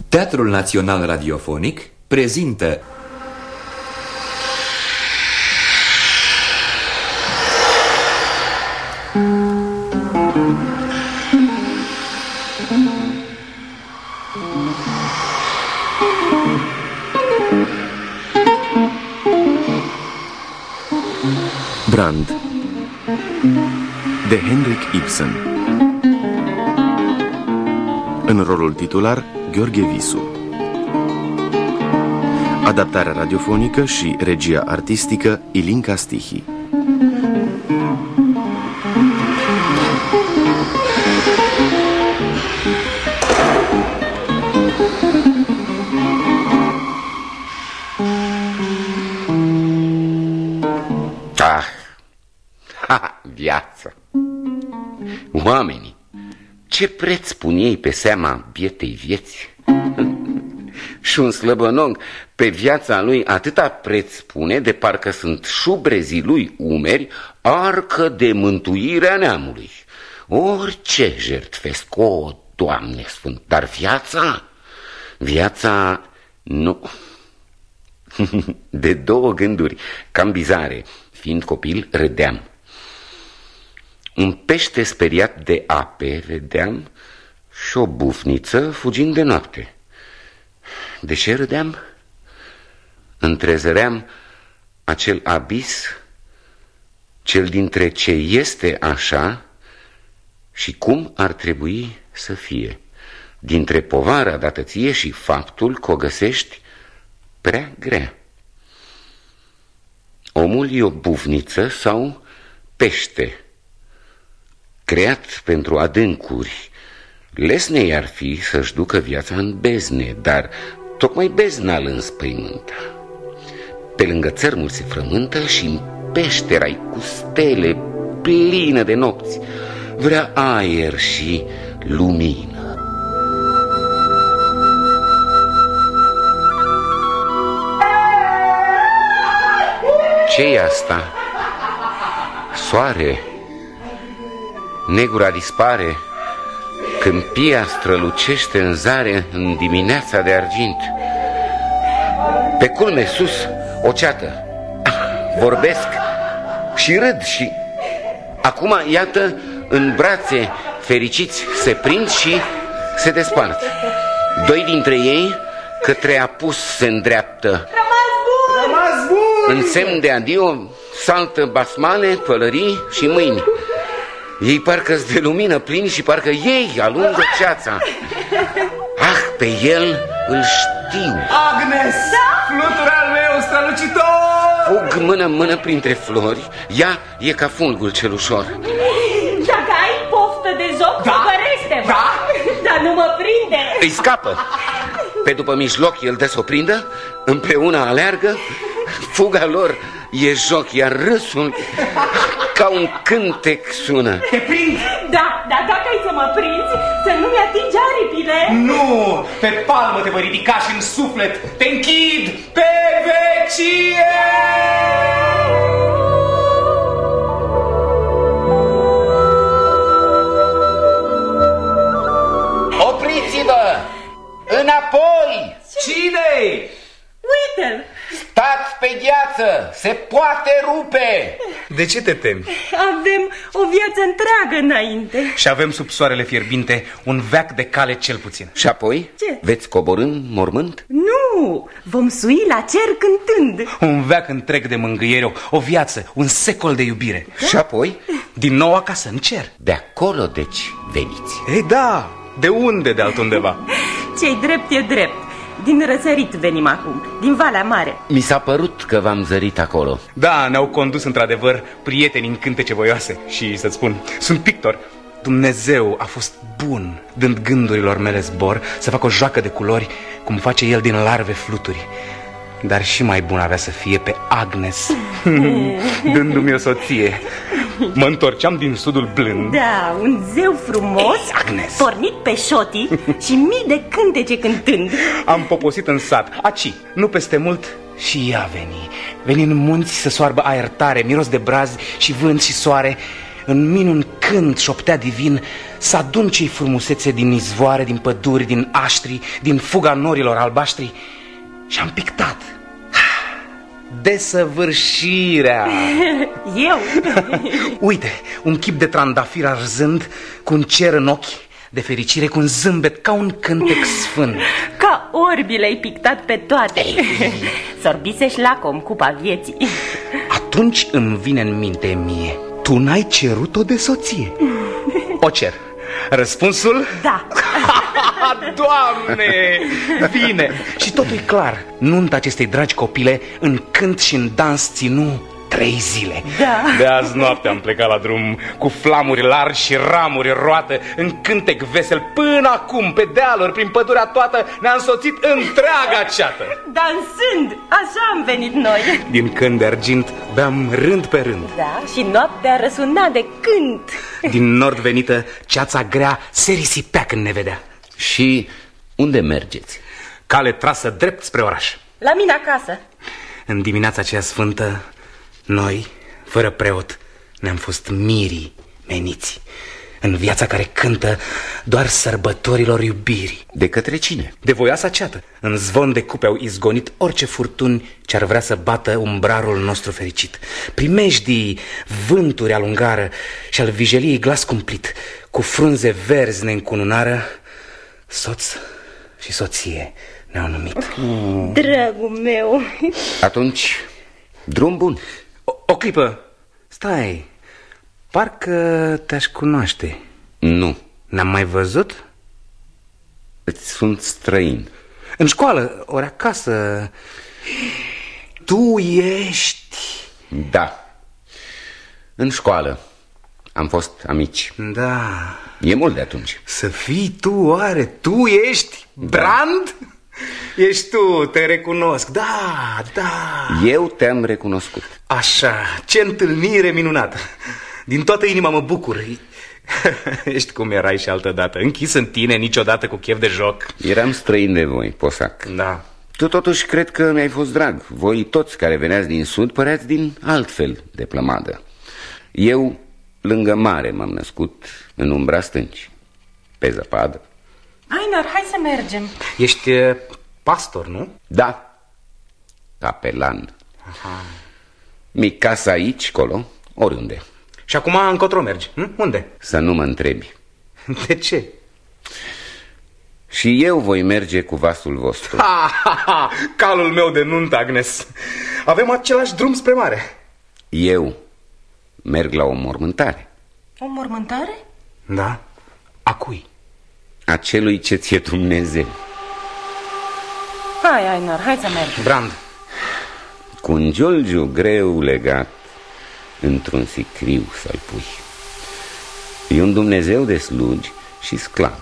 Teatrul Național Radiofonic prezintă Brand de Henrik Ibsen. În rolul titular Gheorghe Visu. Adaptarea radiofonică și regia artistică Ilinca Stihi. Viața. Oamenii, ce preț pun ei pe seama bietei vieți? Și un slăbănog pe viața lui atâta preț pune, de parcă sunt șubrezii lui umeri, arcă de mântuirea neamului. Orice jertfesc, o, Doamne Sfânt, dar viața nu. De două gânduri, cam bizare, fiind copil, râdeam. Un pește speriat de ape vedeam și o bufniță fugind de noapte. De ce râdeam? Întrezăream acel abis, cel dintre ce este așa și cum ar trebui să fie, dintre povara dată ție și faptul că o găsești prea grea. Omul e o bufniță sau pește, creat pentru adâncuri. Lesne i-ar fi să-și ducă viața în bezne, dar tocmai bezna îl înspăimântă. Pe lângă țărmul se frământă și în peștera-i cu stele plină de nopți vrea aer și lumină. Ce-i asta? Soare? Negura dispare, câmpia strălucește în zare în dimineața de argint. Pe culme sus o ceată, vorbesc și râd și acum, iată, în brațe fericiți se prind și se despart. Doi dintre ei către apus se îndreaptă. Rămas bun! În semn de adio saltă basmane, pălării și mâini. Ei parcă-s de lumină plini și parcă ei alungă ceața. Ah, pe el îl știu. Agnes, flutur al meu strălucitor! Fug mână-mână printre flori. Ea e ca fulgul cel ușor. Dacă ai poftă de joc, făgărește-mă. Da? Dar nu mă prinde. Îi scapă. Pe după mijloc el dă s-o prindă, împreună aleargă. Fuga lor e joc, iar râsul ca un cântec sună. Te prind? Da, dar dacă ai să mă prinzi, să nu-mi atingi aripile. Nu, pe palmă te voi ridica și în suflet te închid pe vecie! Opriți-vă! Înapoi! Cine-i? Uite-l! Stați pe gheață! Se poate rupe! De ce te temi? Avem o viață întreagă înainte. Și avem sub soarele fierbinte un veac de cale cel puțin. Și apoi? Ce? Veți coborî în mormânt? Nu, vom sui la cer cântând. Un veac întreg de mângâiere, o viață, un secol de iubire. Da? Și apoi? Din nou acasă, în cer. De acolo, deci, veniți. Ei, da, de unde de altundeva? Ce-i drept e drept. Din răsărit venim acum, din Valea Mare. Mi s-a părut că v-am zărit acolo. Da, ne-au condus într-adevăr prieteni în cântece voioase. Și să-ți spun, sunt pictor. Dumnezeu a fost bun, dând gândurilor mele zbor, să fac o joacă de culori, cum face el din larve fluturi. Dar și mai bun avea să fie pe Agnes, dându-mi o soție. Mă întorceam din sudul blând. Da, un zeu frumos. Ei, Agnes, pornit pe șotii și mii de cântece cântând. am poposit în sat, aci, nu peste mult. Și ea veni în munți să soarbă aer tare, miros de brazi și vânt și soare. În minuni cânt șoptea divin, să adun ce-i frumusețe din izvoare, din păduri, din aștri, din fuga norilor albaștri. Și am pictat desăvârșirea. Eu? Uite, un chip de trandafir arzând, cu un cer în ochi, de fericire, cu un zâmbet ca un cântec sfânt. Ca orbi le-ai pictat pe toate. Sorbisești lacom cupa vieții. Atunci îmi vine în minte mie: tu n-ai cerut-o de soție. O cer. Răspunsul? Da. Doamne, bine. Și totul e clar. Nunta acestei dragi copile în cânt și în dans ținu 3 zile. Da. De azi noapte am plecat la drum, cu flamuri largi și ramuri roate, în cântec vesel. Până acum, pe dealuri, prin pădurea toată, ne-a însoțit întreaga ceată. Dansând, așa am venit noi. Din cânt de argint beam rând pe rând. Da, și noaptea răsuna de cânt. Din nord venită, ceața grea se risipea când ne vedea. Și unde mergeți? Cale trasă drept spre oraș. La mine acasă. În dimineața aceea sfântă, noi, fără preot, ne-am fost mirii meniți în viața care cântă doar sărbătorilor iubirii. De către cine? De voioasa ceată. În zvon de cupe au izgonit orice furtuni ce-ar vrea să bată umbrarul nostru fericit. Primejdii, vânturi alungară și al vijeliei glas cumplit, cu frunze verzi ne încununară. Soț și soție ne-au numit. Dragul meu. Atunci, drum bun. O clipă, stai, parcă te-aș cunoaște. Nu. Ne-am mai văzut? Îți sunt străin. În școală, ori acasă. Tu ești... Da. În școală am fost amici. Da. E mult de atunci. Să fii tu, oare? Tu ești Brand? Ești tu, te recunosc. Da, da. Eu te-am recunoscut. Așa, ce întâlnire minunată. Din toată inima mă bucur. Ești cum erai și altădată, închis în tine, niciodată cu chef de joc. Eram străin de voi, Posac. Da. Tu totuși cred că mi-ai fost drag. Voi toți care veneați din sud păreați din altfel de plămadă. Eu, lângă mare, m-am născut, în umbra stâncii, pe zăpadă. Einar, hai să mergem. Ești pastor, nu? Da, capelan. Aha. Mi casa aici, colo, oriunde. Și acum încotro mergi, unde? Să nu mă întrebi. De ce? Și eu voi merge cu vasul vostru. Calul meu de nuntă, Agnes. Avem același drum spre mare. Eu merg la o mormântare. O mormântare? Da? A cui? A celui ce ție Dumnezeu. Hai, Einar, hai să mergem. Brand. Cu un giolgiu greu legat, într-un sicriu să-l pui. E un Dumnezeu de slugi și sclavi.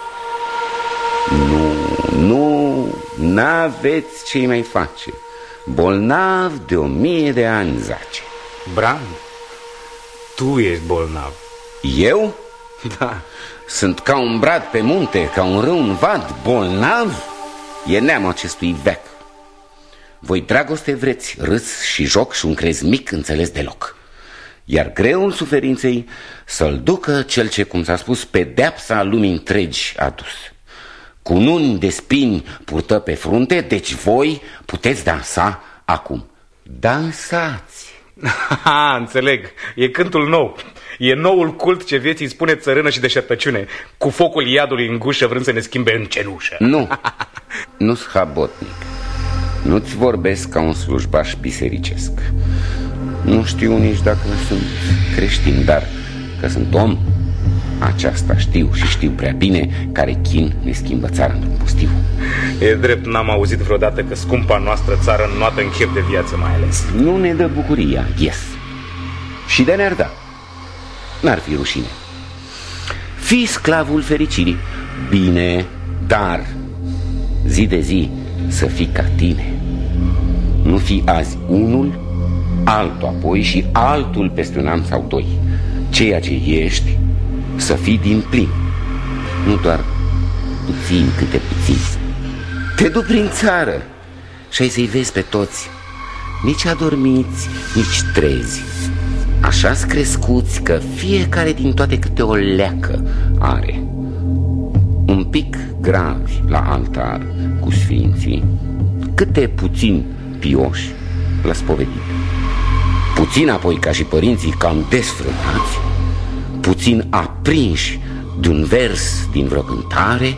N-aveți ce-i mai face. Bolnav de 1000 de ani zace. Brand, tu ești bolnav. Eu? Da. Sunt ca un brad pe munte, ca un râu în vad, bolnav? E neamul acestui veac. Voi dragoste vreți, râs și joc și un crez mic înțeles deloc. Iar greul suferinței să-l ducă cel ce, cum s-a spus, pedeapsa lumii întregi a dus. Cununi de spini purtă pe frunte, deci voi puteți dansa acum. Dansați! Înțeleg, e cântul nou. E noul cult ce vieții îi spune țărână și deșertăciune, cu focul iadului în gușă vrând să ne schimbe în cenușă. Nu, nu-s habotnic. Nu-ți vorbesc ca un slujbaș bisericesc. Nu știu nici dacă sunt creștin, dar că sunt om, aceasta știu și știu prea bine, care chin ne schimbă țara într-un pustiu. E drept, n-am auzit vreodată că scumpa noastră țară înnoată în chef de viață mai ales. Nu ne dă bucuria, yes. Și de ne-ar da, n-ar fi rușine. Fii sclavul fericirii, bine, dar zi de zi să fii ca tine. Nu fi azi unul, altul apoi și altul peste un an sau 2. Ceea ce ești, să fii din plin, nu doar puțin câte puțin. Te duc prin țară și ai să-i vezi pe toți, nici adormiți, nici trezi, Așa-s crescuți că fiecare din toate câte o leacă are. Un pic gravi la altar cu sfinții, câte puțin pioși la spovedit. Puțin apoi ca și părinții cam desfrânați, puțin aprinși de-un vers din vreo cântare.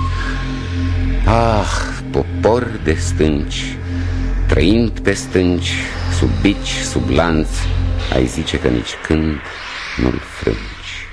Ah, popor de stânci, trăind pe stânci, sub bici, sub lanț, ai zice că nici când nu-l frângi.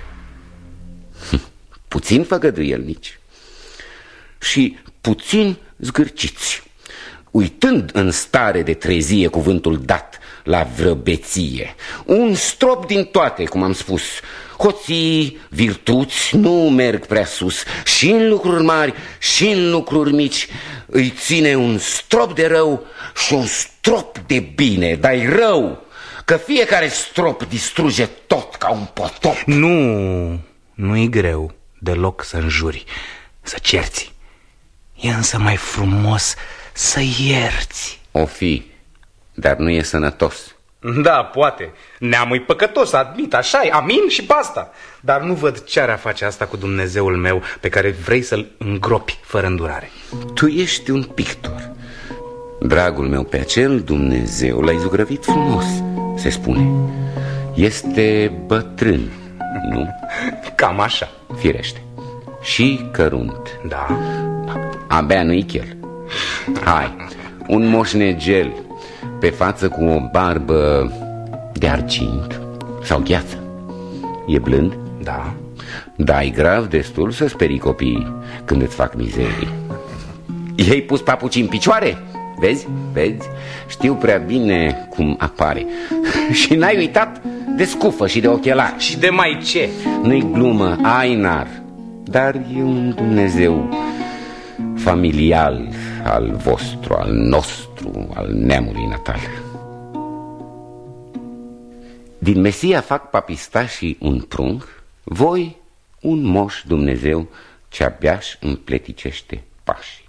Puțin făgăduielnici și puțin zgârciți, uitând în stare de trezie cuvântul dat la vreo beție. Un strop din toate, cum am spus. Hoții, virtuți nu merg prea sus. Și în lucruri mari și în lucruri mici îi ține un strop de rău și un strop de bine. Dar-i rău, că fiecare strop distruge tot ca un potop. Nu-i greu deloc să înjuri, să cerți. E însă mai frumos să ierți. O fi, dar nu e sănătos. Da, poate. Neamul-i păcătos, admit, așa-i, amin și basta. Dar nu văd ce ar face asta cu Dumnezeul meu pe care vrei să-l îngropi fără îndurare. Tu ești un pictor. Dragul meu, pe acel Dumnezeu l-ai zugrăvit frumos, se spune. Este bătrân, nu? Cam așa. Firește. Și cărunt. Da. Abia nu-i chel. Hai, un moșnegel pe față cu o barbă de argint sau gheață. E blând? Da. Dai grav destul să sperii copiii când îți fac mizerii. I-ai pus papucii în picioare? Vezi? Vezi? Știu prea bine cum apare. Și n-ai uitat de scufă și de ochelari. Și de mai ce? Nu-i glumă, Ainar. Dar e un Dumnezeu familial al vostru, al nostru, al neamului natal. Din Mesia fac papistașii un prunc, voi un moș Dumnezeu ce abia-și împleticește pașii.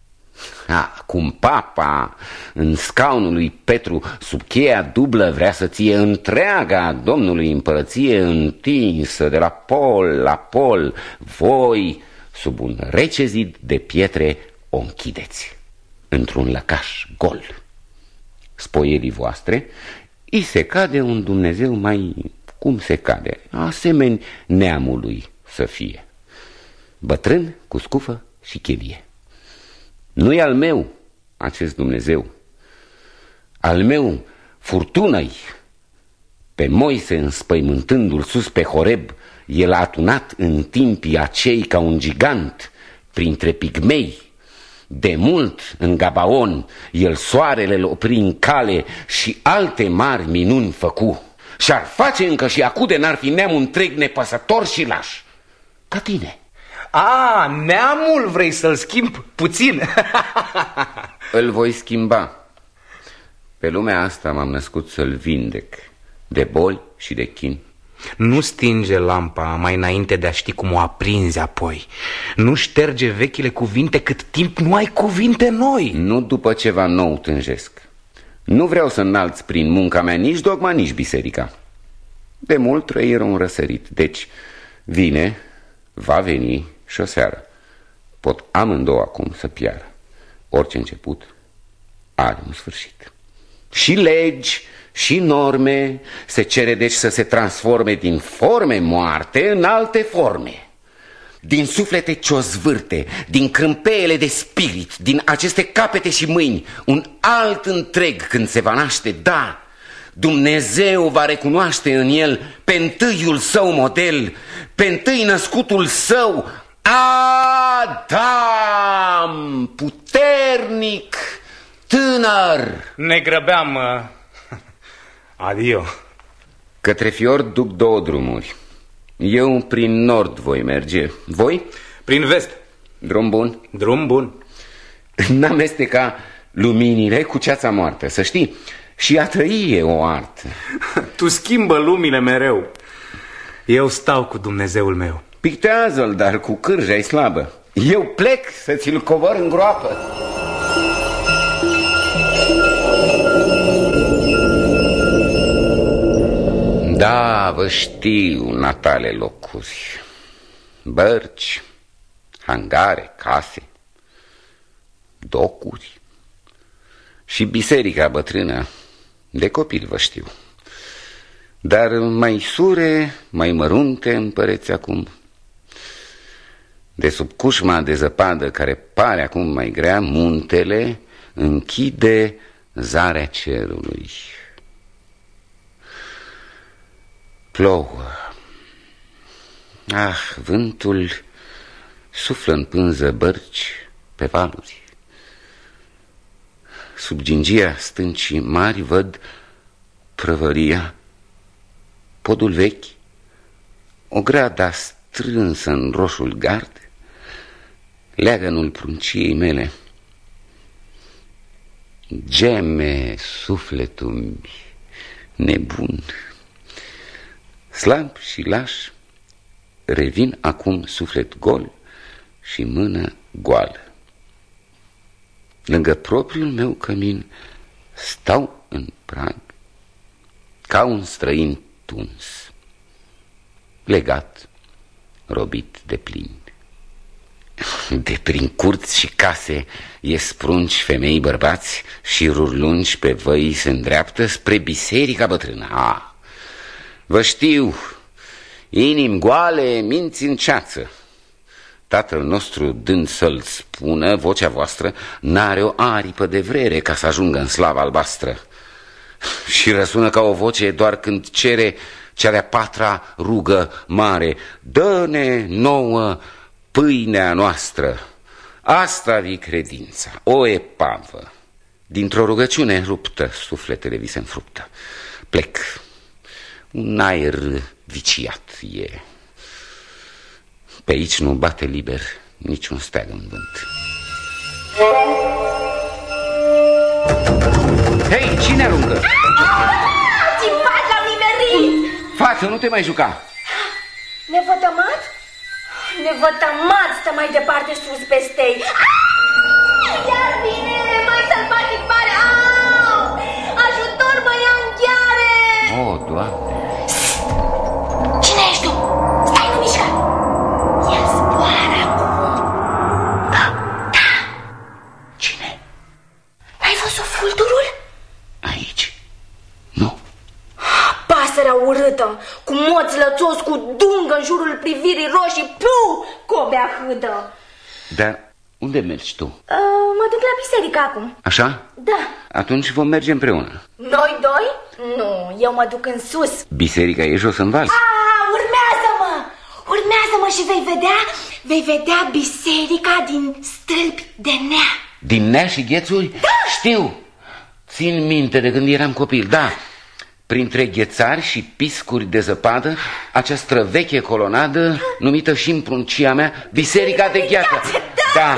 Cum papa în scaunul lui Petru sub cheia dublă vrea să ție întreaga Domnului împărăție întinsă de la pol la pol, voi sub un rece zid de pietre o închideți într-un lăcaș gol. Spoielii voastre îi se cade un Dumnezeu mai cum se cade, asemeni neamului să fie, bătrân cu scufă și chelie. Nu-i al meu acest Dumnezeu, al meu furtună-i. Pe Moise înspăimântându-l sus pe Horeb, el a atunat în timpii acei ca un gigant printre pigmei. De mult în Gabaon el soarele l opri în cale și alte mari minuni făcu. Și-ar face încă și acude n-ar fi neamul întreg nepăsător și laș ca tine. Neamul vrei să-l schimb puțin? Îl voi schimba. Pe lumea asta m-am născut să-l vindec de boli și de chin. Nu stinge lampa mai înainte de a ști cum o aprinzi apoi. Nu șterge vechile cuvinte cât timp nu ai cuvinte noi. Nu după ceva nou tânjesc. Nu vreau să înalți prin munca mea nici dogma, nici biserica. De mult trăiră un răsărit. Deci vine, va veni și o seară. Pot amândouă acum să piară. Orice început are un sfârșit. Și legi și norme se cere deci să se transforme din forme moarte în alte forme. Din suflete ce o zvârte, din crâmpeele de spirit, din aceste capete și mâini, un alt întreg când se va naște, da, Dumnezeu va recunoaște în el pe întâiul său model, pe întâi născutul său, Adam, puternic, tânăr. Ne grăbeam. Adio. Către fiord duc două drumuri. Eu prin nord voi merge. Voi? Prin vest. Drum bun? Drum bun. N-amesteca luminile cu ceața moartă, să știi. Și a trăi e o artă. Tu schimbă lumile mereu. Eu stau cu Dumnezeul meu. Pictează-l, dar cu cârja-i slabă. Eu plec să ți-l covor în groapă. Da, vă știu, natale locuri. Bărci, hangare, case, docuri și biserica bătrână. De copil vă știu. Dar mai sure, mai mărunte împăreți acum. De sub cușma de zăpadă care pare acum mai grea, muntele închide zarea cerului. Plouă. Ah, vântul suflă în pânză bărci pe valuri. Sub gingia stâncii mari văd prăvăria, podul vechi, o grada strânsă în roșul gard, leagănul prunciei mele. Geme sufletul nebun. Slab și laș revin acum suflet gol și mână goală. Lângă propriul meu cămin stau în prag ca un străin tuns, legat, robit de plin. De prin curți și case ies prunci, femei, bărbați, șiruri lungi pe văi se îndreaptă spre biserica bătrână. Ah, vă știu, inimi goale, minți în ceață. Tatăl nostru, dând să-l spună, vocea voastră n-are o aripă de vrere ca să ajungă în slava albastră. Și răsună ca o voce doar când cere cea de-a patra rugă mare: dă-ne nouă pâinea noastră. Asta-vi credința, o epavă. Dintr-o rugăciune ruptă, sufletele vi se înfruptă. Plec, un aer viciat e. Pe aici nu bate liber niciun steag în vânt. Hei, cine aruncă? Din pat l-am nimerit! Fată, nu te mai juca! Nevătămat? Nevătămat stă mai departe sus pe stei. Iar vine, mai sălbatic pare! Ajutor, mă ia în gheare! O, Doamne! Cine ești tu? Stai, nu mișca! Ia zboară acum! Da! Cine? Ai văzut fulturul? Aici? Nu. Pasărea urâtă, cu moți lățos, cu dungă în jurul privirii roșii, puu, cobea hâdă. Dar unde mergi tu? Mă duc la biserică acum. Așa? Da. Atunci vom merge împreună. Noi doi? Nu, eu mă duc în sus. Biserica e jos în vals. Urmează-mă! Urmează-mă și vei vedea biserica din stâlpi de nea. Din nea și ghețuri? Da! Știu. Țin minte de când eram copil, da. Printre ghețari și piscuri de zăpadă, această veche colonadă, numită și în pruncia mea Biserica de Gheață. Da.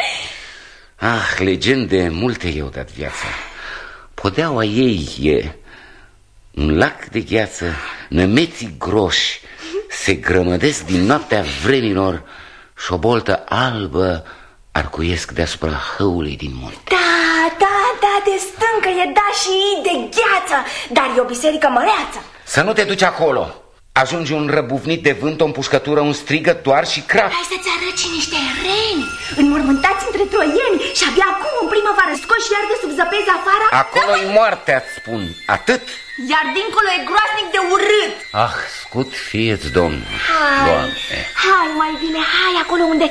Ah, legende multe i-au dat viața. Podeaua ei e un lac de gheață, nămeții groși se grămădesc din noaptea vremilor și o boltă albă arcuiesc deasupra hăului din munte. Da, de stâncă e, da, și de gheață, dar e o biserică măreață. Să nu te duci acolo. Ajunge un răbufnit de vânt, o împușcătură, un strigăt doar și crap. Hai să-ți arăți niște reni înmormântați între troieni și abia acum în primăvară scoși iar de sub zăpezi afară. Acolo-i moartea-ți spun, atât. Iar dincolo e groaznic de urât. Ah, scut fie-ți, Domnul. Hai, mai bine, hai acolo unde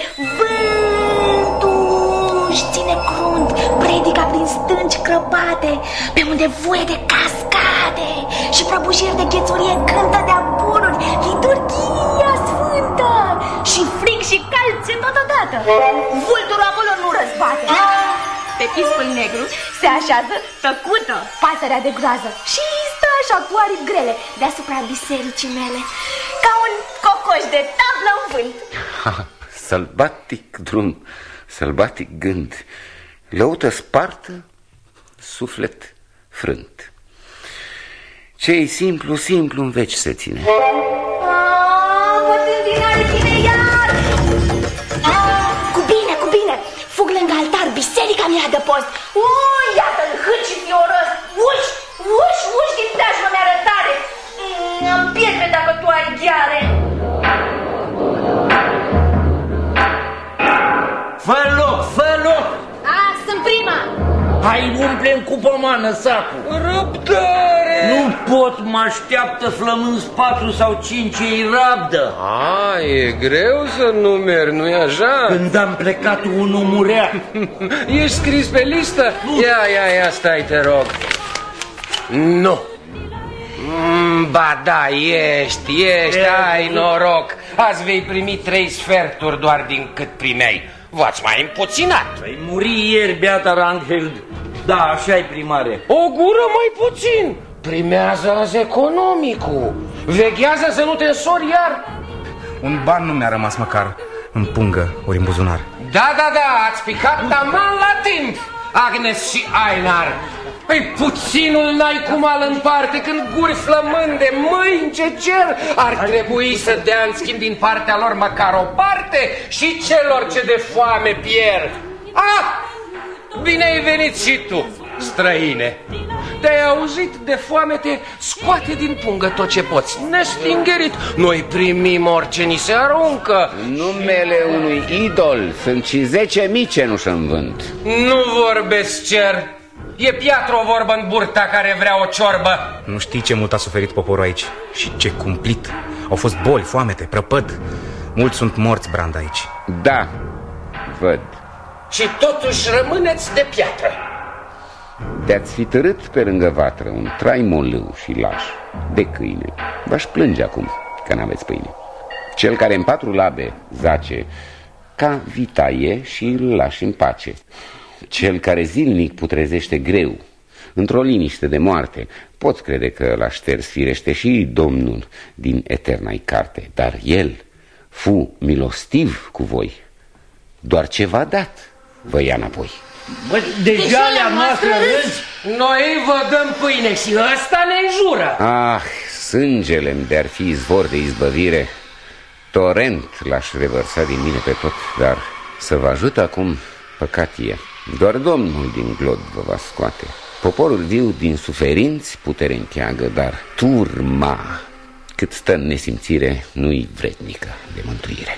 vântul își ține crunt, predica prin stânci crăpate, pe unde voie de cascade și prăbușiri de ghețurie cântă de abururi, liturghia sfântă și frig și cald țin totodată. Vulturul acolo nu răzbate. Pe piscul negru se așează tăcută pasărea de groază și stă așa cu aripi grele deasupra bisericii mele, ca un cocoș de tablă în vânt. Sălbatic drum, sălbatic gând, lăută spartă, suflet frânt. Ce-i simplu, simplu în veci se ține. Pătândinare ține iar! Cu bine, fug lângă altar, biserica mi-a de post. Iată-l hât și fioros, uși din preajmă mi-arătare. Fă loc, fă loc! Sunt prima! Hai, umple-mi cu pomană sacul! Răbdare! Nu pot, mă așteaptă flămânzi 4 sau 5, ei rabdă. E greu să numeri, nu-i așa? Când am plecat, unul murea. Ești scris pe listă? Ia, stai, te rog. Nu. Ba da, ești, ai noroc. Azi vei primi 3 sferturi doar din cât primeai. V-ați mai împuținat. Păi muri ieri, beata Ranghild. Da, așa-i, primare. O gură mai puțin. Primează azi economicul. Veghează să nu te însori iar. Un ban nu mi-a rămas măcar în pungă ori în buzunar. Da, ați picat taman la timp, Agnes și Einar. Păi puținul n-ai cum al împarte când guri flămânde, mâini ce cer. Ar trebui să dea în schimb din partea lor măcar o parte și celor ce de foame pierd. Bine ai venit și tu, străine. Te-ai auzit de foamete, scoate din pungă tot ce poți, nestingerit. Noi primim orice ni se aruncă. Numele unui idol sunt și 10.000 cenuși în vânt. Nu vorbesc, cer. E piatră o vorbă în burta care vrea o ciorbă. Nu știi ce mult a suferit poporul aici și ce cumplit. Au fost boli, foamete, prăpăd. Mulți sunt morți, Brand, aici. Da, văd. Și totuși rămâneți de piatră. De-ați fi târât pe lângă vatră un trai molâu și laș de câine, v-aș plânge acum că n-aveți pâine. Cel care în 4 labe zace, ca vitaie și îl lași în pace. Cel care zilnic putrezește greu, într-o liniște de moarte, poți crede că l-a șters firește și Domnul din eterna-i carte. Dar el fu milostiv cu voi. Doar ce v-a dat vă ia înapoi. Bă, deja le-a noastră râzi? Noi vă dăm pâine și ăsta ne înjură. Sângele-mi de-ar fi izvor de izbăvire, torent l-aș revărsa din mine pe tot. Dar să vă ajut acum, păcat e. Doar Domnul din glod vă va scoate. Poporul viu din suferinți putere întreagă, dar turma cât stă în nesimțire nu-i vrednică de mântuire.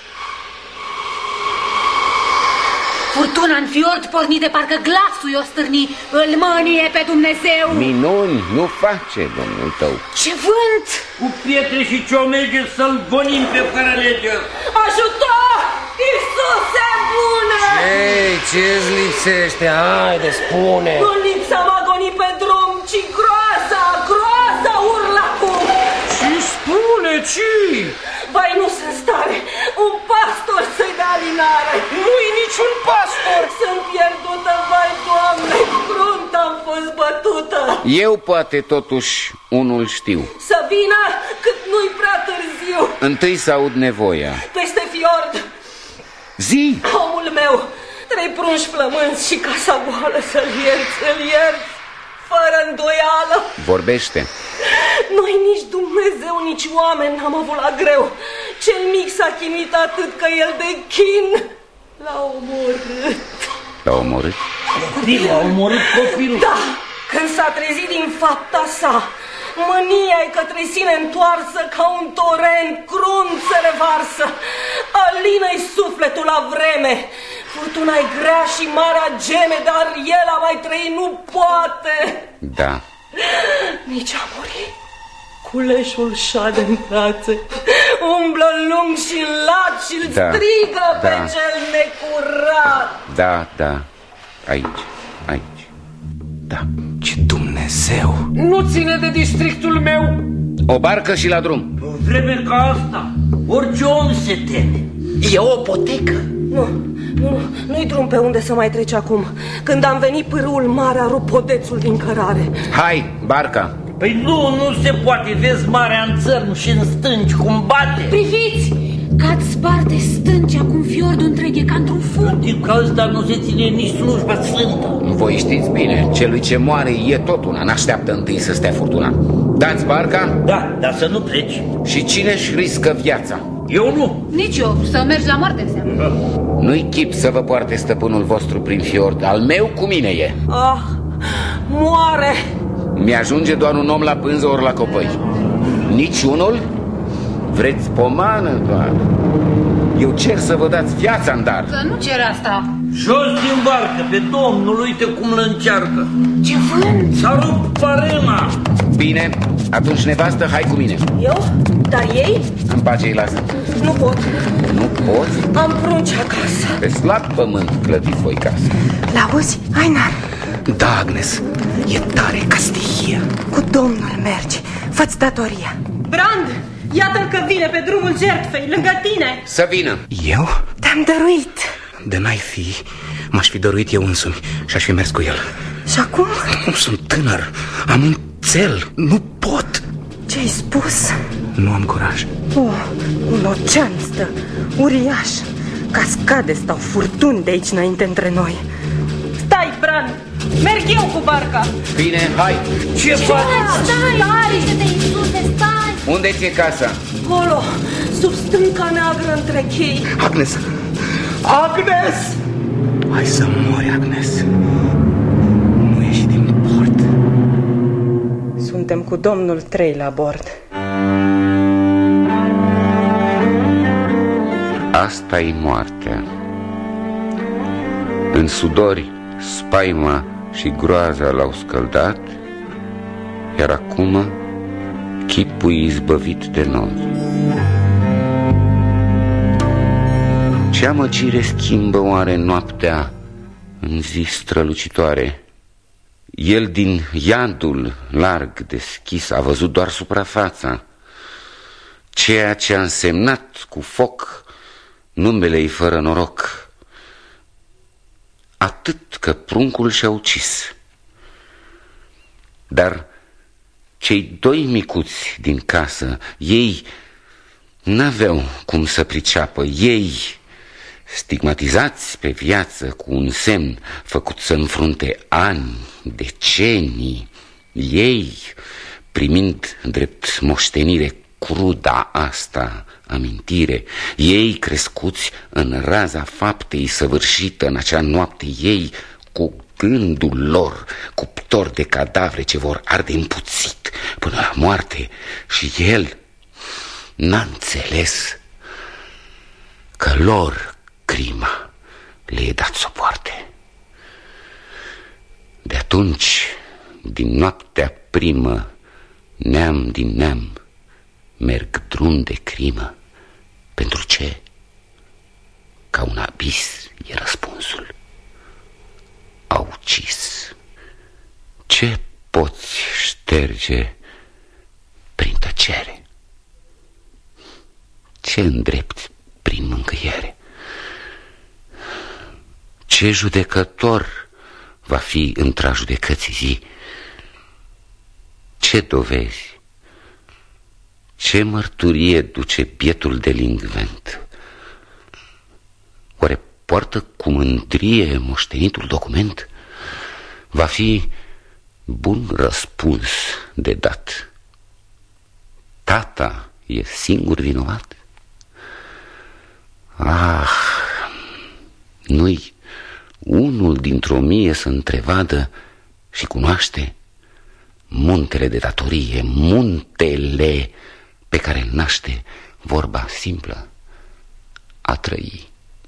Furtuna în fiord porni de parcă glasul i-o stârni. Îl mânie pe Dumnezeu. Minuni nu face Domnul tău. Ce vânt! Cu pietre și ciomege să-l gonim pe fără lege. Ajutor! Iisuse bună! Ce-ți lipsește? Haide, spune! Nu lipsa m-a gonit pe drum, ci groaza urlă acum! Și spune, ce? Vai, nu sunt stare, un pastor să-i dea alinare. Nu-i niciun pastor. Sunt pierdută, vai, Doamne, crunt am fost bătută. Eu poate totuși unul știu. Să vină cât nu-i prea târziu. Întâi să aud nevoia. Peste fiord. Zi! Omul meu, 3 prunși flămânzi și casa goală să-l ierți, fără îndoială. Vorbește. Noi nici Dumnezeu, nici oameni n-am avut la greu. Cel mic s-a chinuit atât că el de chin l-a omorât. L-a omorât? L-a omorât copilul? Da, când s-a trezit din fapta sa, mânia-i către sine întoarsă ca un torent crunt se revarsă. Alină-i sufletul la vreme. Furtuna-i grea și marea geme, dar el a mai trăit nu poate. Da. Nici a murit. Culeșul șade în brațe, umblă lung și lat și-l strigă pe cel necurat. Da, aici. Da. Ce Dumnezeu! Nu ține de districtul meu. O barcă și la drum. În vreme ca asta, orice om se teme. E o potecă. Nu-i drum pe unde să mai treci acum. Când am venit, pârâul mare a rupt podețul din cărare. Hai, barca. Păi nu se poate, vezi marea în țărm și în stânci cum bate. Priviți, că-ți sparte stânci, acum fiordul întreg e ca într-un fum. În timp ca ăsta nu se ține nici slujba sfântă. Voi știți bine, celui ce moare e tot una, n-așteaptă întâi să stea furtuna. Dați barca? Da, dar să nu pleci. Și cine-și riscă viața? Eu nu. Nici eu, să mergi la moarte înseamnă. Nu-i chip să vă poarte stăpânul vostru prin fiord, al meu cu mine e. Moare. Mi-ajunge doar un om la pânză ori la copăi. Niciunul? Vreți pomană doar? Eu cer să vă dați viața în dar. Să nu cer asta. Jos din barcă, pe Domnul, uite cum îl încearcă. Ce vânt! S-a rupt farema. Bine, atunci nevastă, hai cu mine. Eu? Dar ei? În pace îi lasă. Nu pot. Nu poți? Am prunci acasă. Pe slab pământ clădiți voi casă. L-auzi, Einar? Da, Agnes, e tare ca stihia. Cu Domnul mergi, fă-ți datoria. Brand, iată-l că vine pe drumul jertfei, lângă tine. Să vină. Eu? Te-am dăruit. De n-ai fi, m-aș fi dăruit eu însumi și aș fi mers cu el. Și acum? Nu sunt tânăr, am un țel, nu pot. Ce-ai spus? Nu am curaj. Un ocean stă, uriaș. Cascade stau, furtuni de aici înainte între noi. Stai, Brand, merg eu cu barca. Bine, hai. Ce faci? Stai! Unde ți-e casa? Acolo, sub stânca neagră între chei. Agnes! Agnes! Hai să mori, Agnes. Nu ieși din port. Suntem cu Domnul 3 la bord. Asta-i moartea. În sudori, spaima și groaza l-au scăldat, iar acum chipul izbăvit de noi. Ce amăgire schimbă oare noaptea în zi strălucitoare? El din iadul larg deschis a văzut doar suprafața, ceea ce a însemnat cu foc numele-i fără noroc. Atât că pruncul și-a ucis. Dar cei doi micuți din casă, ei n-aveau cum să priceapă. Ei, stigmatizați pe viață cu un semn făcut să înfrunte ani, decenii, ei, primind drept moștenire cruda asta amintire, ei crescuți în raza faptei săvârșită în acea noapte, ei cu gândul lor cuptor de cadavre ce vor arde împuțit până la moarte, și el n-a înțeles că lor crima le e dat să o poarte. De atunci, din noaptea primă, neam din neam merg drum de crimă. Pentru ce? Ca un abis e răspunsul. Au ucis. Ce poți șterge prin tăcere? Ce îndrepti prin mângâiere? Ce judecător va fi într-a judecății zi? Ce dovezi? Ce mărturie duce bietul delinvent? Oare poartă cu mândrie moștenitul document? Va fi bun răspuns de dat. Tata e singur vinovat? Ah, nu-i unul dintr-o mie să întrevadă și cunoaște muntele de datorie, muntele pe care îl naște vorba simplă a trăi.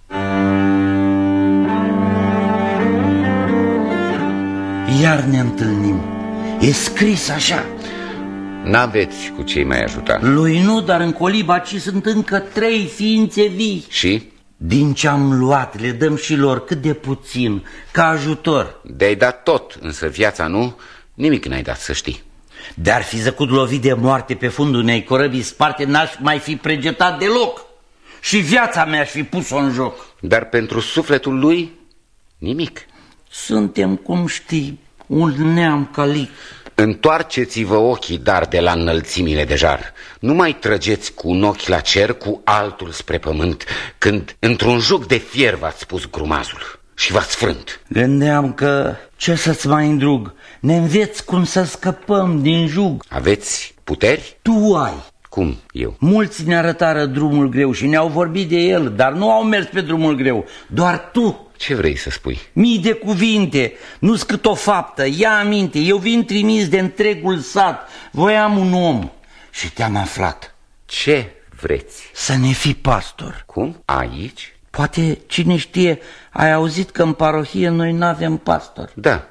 Iar ne întâlnim. E scris așa. N-aveți cu ce mai ajuta. Lui nu, dar în coliba ci sunt încă 3 ființe vii. Și? Din ce am luat le dăm și lor cât de puțin, ca ajutor. De-ai dat tot, însă viața nu, nimic n-ai dat, să știi. De-ar fi zăcut lovit de moarte pe fundul unei corăbii sparte, n-aș mai fi pregetat deloc. Și viața mea aș fi pus-o în joc. Dar pentru sufletul lui, nimic. Suntem, cum știi, un neam calic. Întoarceți-vă ochii, dar de la înălțimile de jar. Nu mai trăgeți cu un ochi la cer, cu altul spre pământ, când într-un juc de fier v-ați pus grumazul și v-ați frânt. Gândeam că ce să-ți mai îndrug, ne înveți cum să scăpăm din jug. Aveți puteri? Tu ai. Cum eu? Mulți ne arătară drumul greu și ne-au vorbit de el, dar nu au mers pe drumul greu, doar tu. Ce vrei să spui? Mii de cuvinte, nu-s cât o faptă, ia aminte, eu vin trimis de întregul sat, voiam un om și te-am aflat. Ce vreți? Să ne fii pastor. Cum? Aici? Poate, cine știe, ai auzit că în parohie noi n-avem pastor. Da.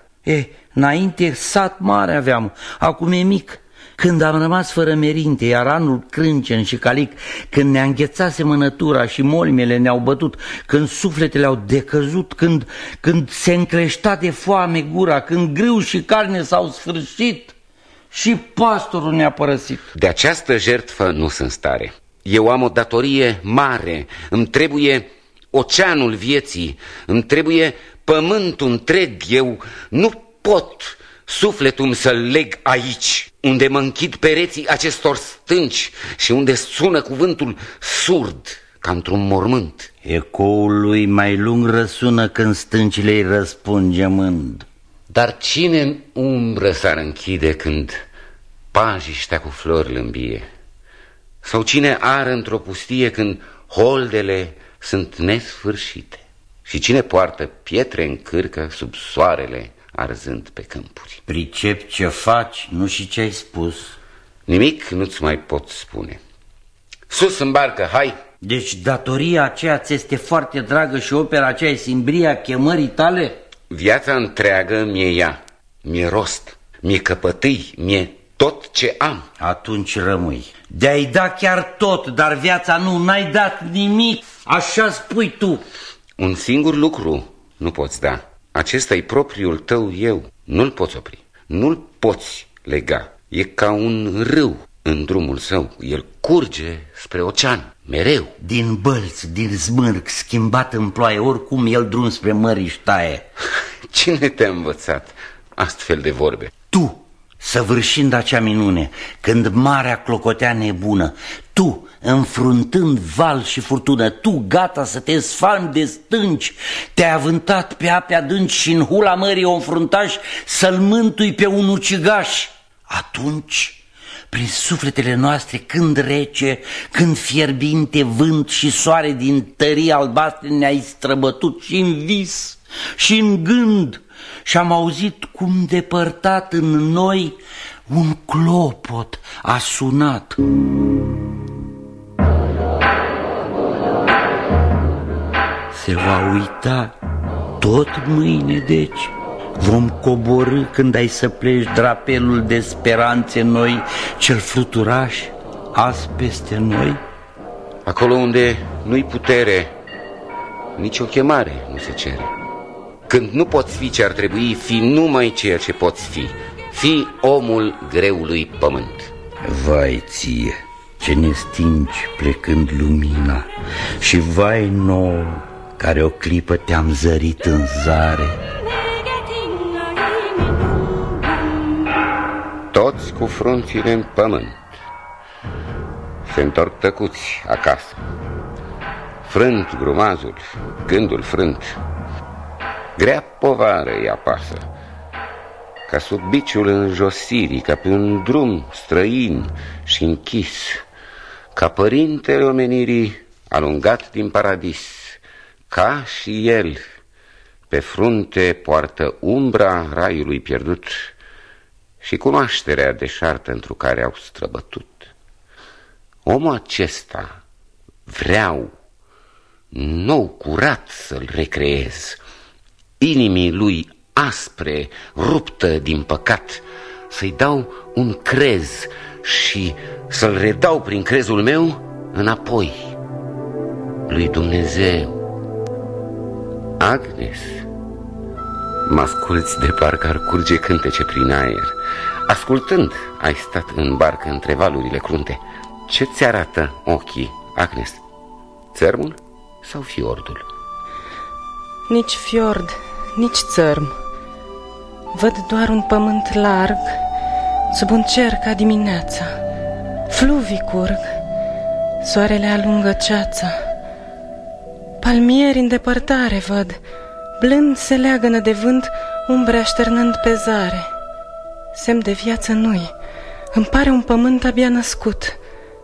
Înainte sat mare aveam, acum e mic. Când am rămas fără merinte, iar anul crâncen și calic, când ne-a înghețat semănătura și molmele ne-au bătut, când sufletele au decăzut, când se încleșta de foame gura, când grâu și carne s-au sfârșit, și pastorul ne-a părăsit. De această jertfă nu sunt stare. Eu am o datorie mare, îmi trebuie oceanul vieții, îmi trebuie pământul întreg. Eu nu pot sufletul să-l leg aici, unde mă închid pereții acestor stânci și unde sună cuvântul surd, ca într-un mormânt. Ecoul lui mai lung răsună când stâncile îi răspund gemând. Dar cine în umbră s-ar închide când pajiștea cu flori lâmbie? Sau cine ară într-o pustie când holdele sunt nesfârșite? Și cine poartă pietre în cârcă sub soarele arzând pe câmpuri? Pricep ce faci, nu și ce ai spus. Nimic nu-ți mai pot spune. Sus în barcă, hai! Deci datoria aceea ți este foarte dragă și opera aceea e simbria chemării tale? Viața întreagă mi-e ea, mi-e rost, mi-e căpătâi, mi-e tot ce am. Atunci rămâi. De-ai da chiar tot, dar viața nu, n-ai dat nimic. Așa spui tu. Un singur lucru nu poți da. Acesta-i propriul tău eu. Nu-l poți opri, nu-l poți lega. E ca un râu în drumul său. El curge spre ocean, mereu. Din bălți, din zmârg, schimbat în ploaie, oricum el drum spre mări își taie. Cine te-a învățat astfel de vorbe? Tu, săvârșind acea minune, când marea clocotea nebună, tu, înfruntând val și furtună, tu, gata să te sfalmi de stânci, te-ai avântat pe ape adânci și în hula mării o înfruntași să-l mântui pe un ucigaș. Atunci, prin sufletele noastre, când rece, când fierbinte vânt și soare din tării albastre ne-ai străbătut și în vis și în gând, și am auzit cum depărtat în noi un clopot a sunat. Se va uita tot mâine, deci vom coborî când ai să pleci drapelul de speranțe noi, cel fluturaș azi peste noi? Acolo unde nu-i putere, nici o chemare nu se cere. Când nu poți fi ce ar trebui, fi numai ceea ce poți fi. Fi omul greului pământ. Vai ție, ce ne stingi plecând lumina, și vai nouă, care o clipă te-am zărit în zare. Toți cu frunțile în pământ se întorc tăcuți acasă. Frânt grumazul, gândul frânt, grea povară îi apasă, ca sub biciul înjosirii, ca pe un drum străin și închis, ca părintele omenirii alungat din paradis. Ca și el, pe frunte poartă umbra raiului pierdut și cunoașterea deșartă întru care au străbătut. Omul acesta vreau nou curat să-l recreez, inimii lui aspre, ruptă din păcat, să-i dau un crez și să-l redau prin crezul meu înapoi lui Dumnezeu. Agnes, mă asculți de parcă ar curge cântece prin aer. Ascultând, ai stat în barcă între valurile crunte. Ce ți arată ochii, Agnes? Țărmul sau fiordul? Nici fiord, nici țărm. Văd doar un pământ larg, sub un cer ca dimineața. Fluvii curg, soarele alungă ceața. Palmieri în depărtare văd, blând se leagănă de vânt, umbre așternând pe zare. Semn de viață nu-i, îmi pare un pământ abia născut.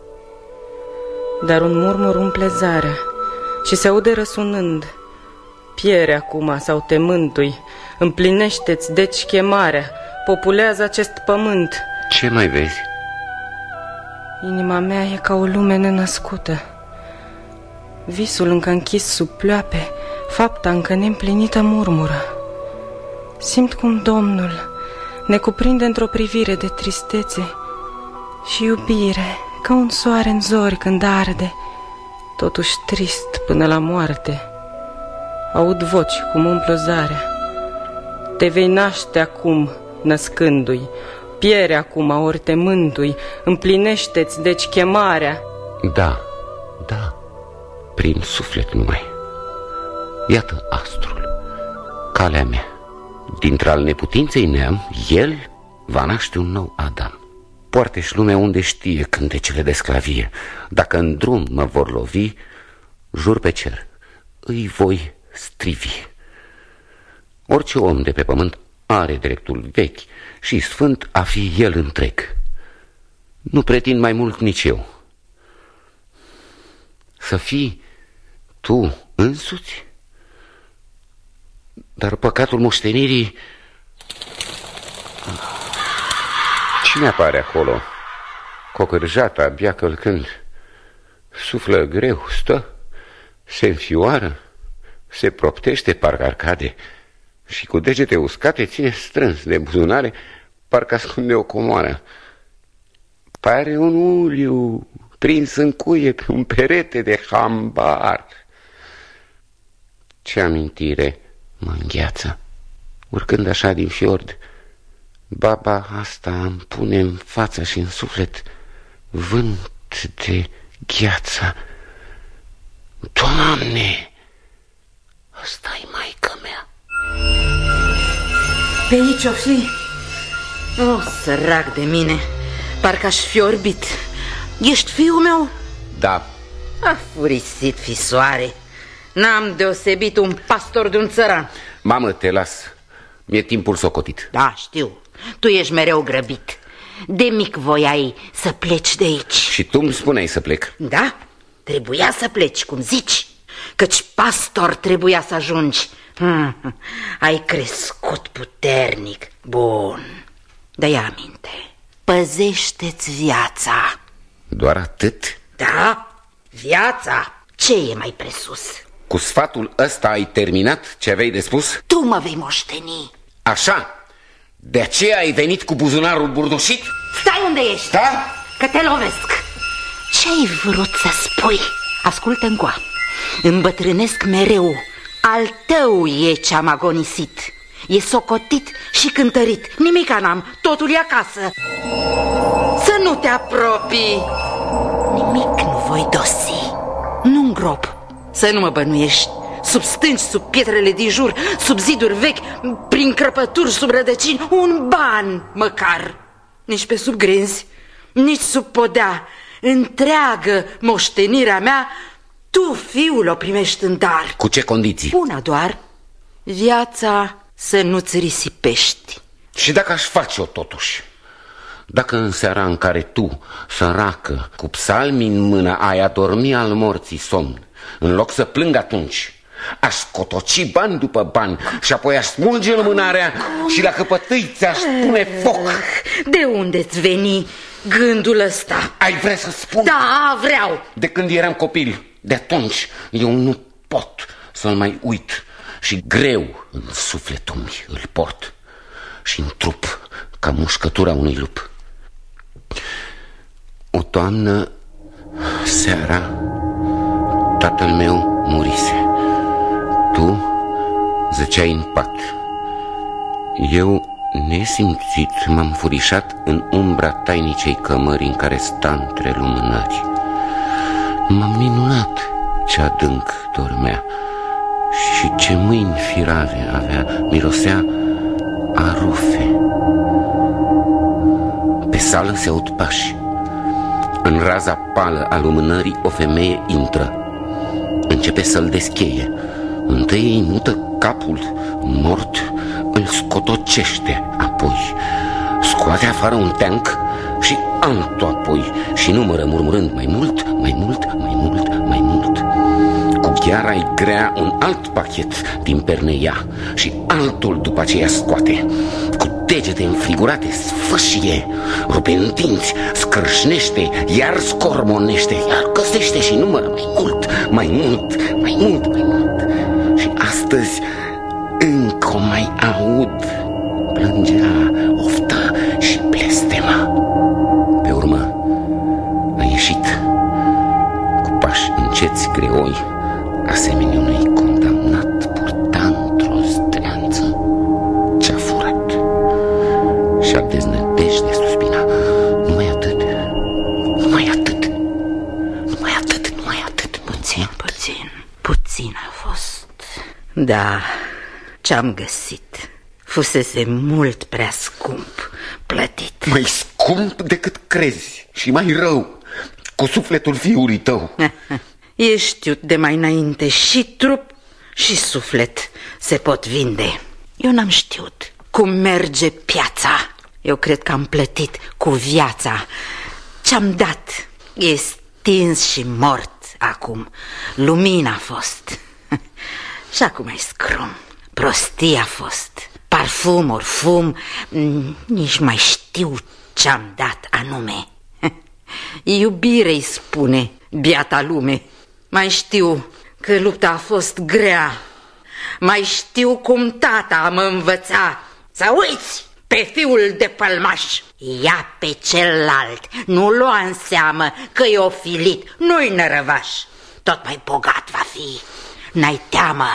Dar un murmur umple zarea și se aude răsunând: piere acum sau te mântui, împlinește-ți deci chemarea, populează acest pământ. Ce mai vezi? Inima mea e ca o lume nenăscută. Visul încă închis sub ploape, fapta încă neîmplinită murmură. Simt cum Domnul ne cuprinde într-o privire de tristețe și iubire, ca un soare în zori când arde, totuși trist până la moarte. Aud voci cum umplu zarea. Te vei naște acum, născându-i, piere acum, ori te mântui, împlinește-ți deci chemarea. Da, da, prin suflet numai. Iată astrul, calea mea. Dintre-al neputinței neam, el va naște un nou Adam. Poarte-și lumea unde știe cântecele de sclavie. Dacă în drum mă vor lovi, jur pe cer, îi voi strivi. Orice om de pe pământ are dreptul vechi și sfânt a fi el întreg. Nu pretind mai mult nici eu. Să fii tu însuți? Dar păcatul moștenirii... Cine apare acolo? Cocârjata, abia călcând. Suflă greu, stă, se înfioară, se proptește, parcă arcade, și cu degete uscate ține strâns de buzunare, parcă ascunde o comoară. Pare un uliu prins în cuie pe un perete de hambar. Ce amintire mă îngheață, urcând așa din fiord. Baba asta îmi pune în față și în suflet vânt de gheață. Doamne, ăsta-i maică mea. Pe aici o fi? O, sărac de mine, parcă aș fi orbit. Ești fiul meu? Da. A furisit, fisoare. N-am deosebit un pastor de un țăran. Mamă, te las, mi-e timpul socotit. Da, știu, tu ești mereu grăbit. De mic voiai să pleci de aici. Și tu îmi spuneai să plec. Da, trebuia să pleci, cum zici, căci pastor trebuia să ajungi. Ai crescut puternic. Bun, dă-i aminte, păzește-ți viața. Doar atât? Da, viața. Ce e mai presus? Cu sfatul ăsta ai terminat ce aveai de spus? Tu mă vei moșteni. Așa? De aceea ai venit cu buzunarul burdușit? Stai unde ești. Da? Că te lovesc. Ce-ai vrut să spui? Ascultă încoa. Îmbătrânesc mereu. Al tău e ce-am agonisit. E socotit și cântărit. Nimica n-am, totul e acasă. Să nu te apropii. Nimic nu voi dosi. Nu îngrop. Să nu mă bănuiești. Sub stânci, sub pietrele din jur, sub ziduri vechi, prin crăpături, sub rădăcini, un ban măcar. Nici pe sub grenzi, nici sub podea. Întreagă moștenirea mea tu, fiul, o primești în dar. Cu ce condiții? Una doar, viața să nu-ți risipești. Și dacă aș face-o totuși? Dacă în seara în care tu, săracă, cu psalmi în mână, ai adormi al morții somn, în loc să plâng atunci, aș scotoci bani după bani și apoi aș smulge lumânarea și la căpătâi ți-aș pune foc. De unde-ți veni gândul ăsta? Ai vrea să spun? Da, vreau. De când eram copil, de atunci eu nu pot să-l mai uit și greu în sufletul meu îl port și în trup ca mușcătura unui lup. O toamnă, seara, tatăl meu murise. Tu zăceai în pat. Eu, nesimțit, m-am furișat în umbra tainicei cămări în care sta între lumânări. M-am minunat ce adânc dormea și ce mâini firave avea, mirosea a rufe. Pe sală se aud pași. În raza pală a lumânării o femeie intră. Începe să-l descheie. Întâi îi mută capul mort, îl scotocește, apoi scoate afară un teanc și altul apoi și numără murmurând mai mult, mai mult, mai mult, mai mult. Cu gheara-i grea un alt pachet din perneia și altul după aceea scoate. Cu degete înfrigurate, sfâșie, rupe în dinți, scârșnește, iar scormonește, iar găsește și numără mai mult, mai mult, mai mult, mai mult. Și astăzi încă o mai aud. Plângea, ofta și blestema. Pe urmă a ieșit cu pași înceți greoi, asemenea unui condamnat purta într-o zdreanță ce-a furat. Și-a deznădejde suspina. Numai atât, numai atât, numai atât, numai atât. Puțin a fost. Da, ce-am găsit fusese mult prea scump plătit. Mai scump decât crezi și mai rău, cu sufletul fiului tău. E știut de mai înainte, și trup și suflet se pot vinde. Eu n-am știut cum merge piața. Eu cred că am plătit cu viața. Ce-am dat e stins și mort acum. Lumina a fost. Și acum e scrum. Prostie a fost. Parfum, orfum, nici mai știu ce-am dat anume. Iubire-i spune biata lume. Mai știu că lupta a fost grea. Mai știu cum tata mă învăța să uiți pe fiul de pălmaș. Ia pe celălalt, nu lua în seamă că e ofilit, nu-i nărăvaș. Tot mai bogat va fi, n-ai teamă.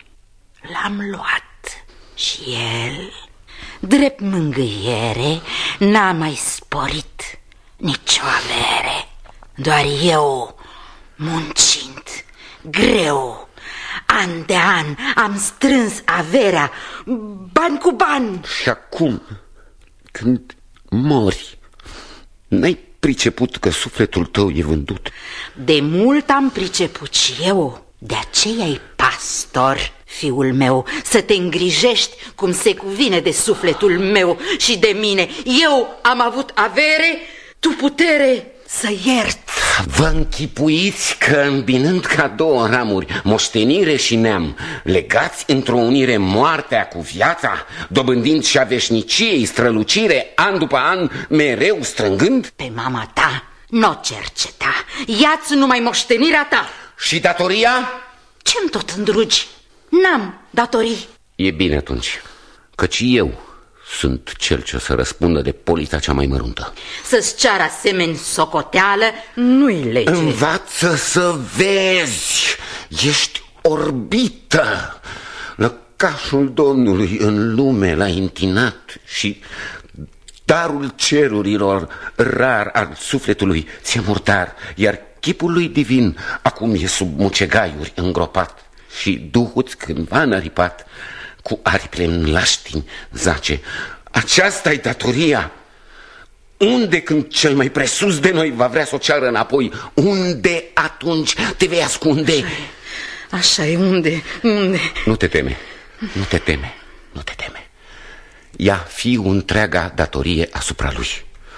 L-am luat și el, drept mângâiere, n-a mai sporit nicio avere. Doar eu, muncind, greu, an de an, am strâns averea, bani cu bani. Și acum, când mori, n-ai priceput că sufletul tău e vândut? De mult am priceput și eu. De aceea-i pastor, fiul meu, să te îngrijești cum se cuvine de sufletul meu și de mine. Eu am avut avere, tu putere să ierți. Vă închipuiți că, îmbinând ca două ramuri, moștenire și neam, legați într-o unire moartea cu viața, dobândind și a veșniciei strălucire, an după an, mereu strângând? Pe mama ta n-o cerceta, ia-ți numai moștenirea ta. Și datoria? Ce-mi tot îndrugi? N-am datorii. E bine atunci, căci eu sunt cel ce o să răspundă de polița cea mai măruntă. Să-ți ceară asemeni socoteală nu-i lege. Învață să vezi, ești orbită. Lăcașul Domnului în lume l-a întinat și darul cerurilor rar al sufletului ți-e murdar, iar chipul lui divin acum e sub mucegaiuri îngropat și duhul cândva înaripat cu aripile în laștini zace. Aceasta-i datoria. Unde când cel mai presus de noi va vrea să o ceară înapoi? Unde atunci te vei ascunde? Așa e, unde? Nu te teme, nu te teme, nu te teme. Ia fiu întreaga datorie asupra lui.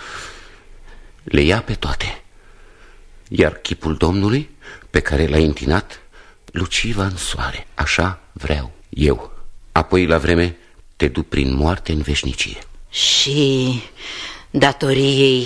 Le ia pe toate. Iar chipul Domnului, pe care l-ai întinat, luciva în soare. Așa vreau eu. Apoi, la vreme, te duc prin moarte în veșnicie. Și datoriei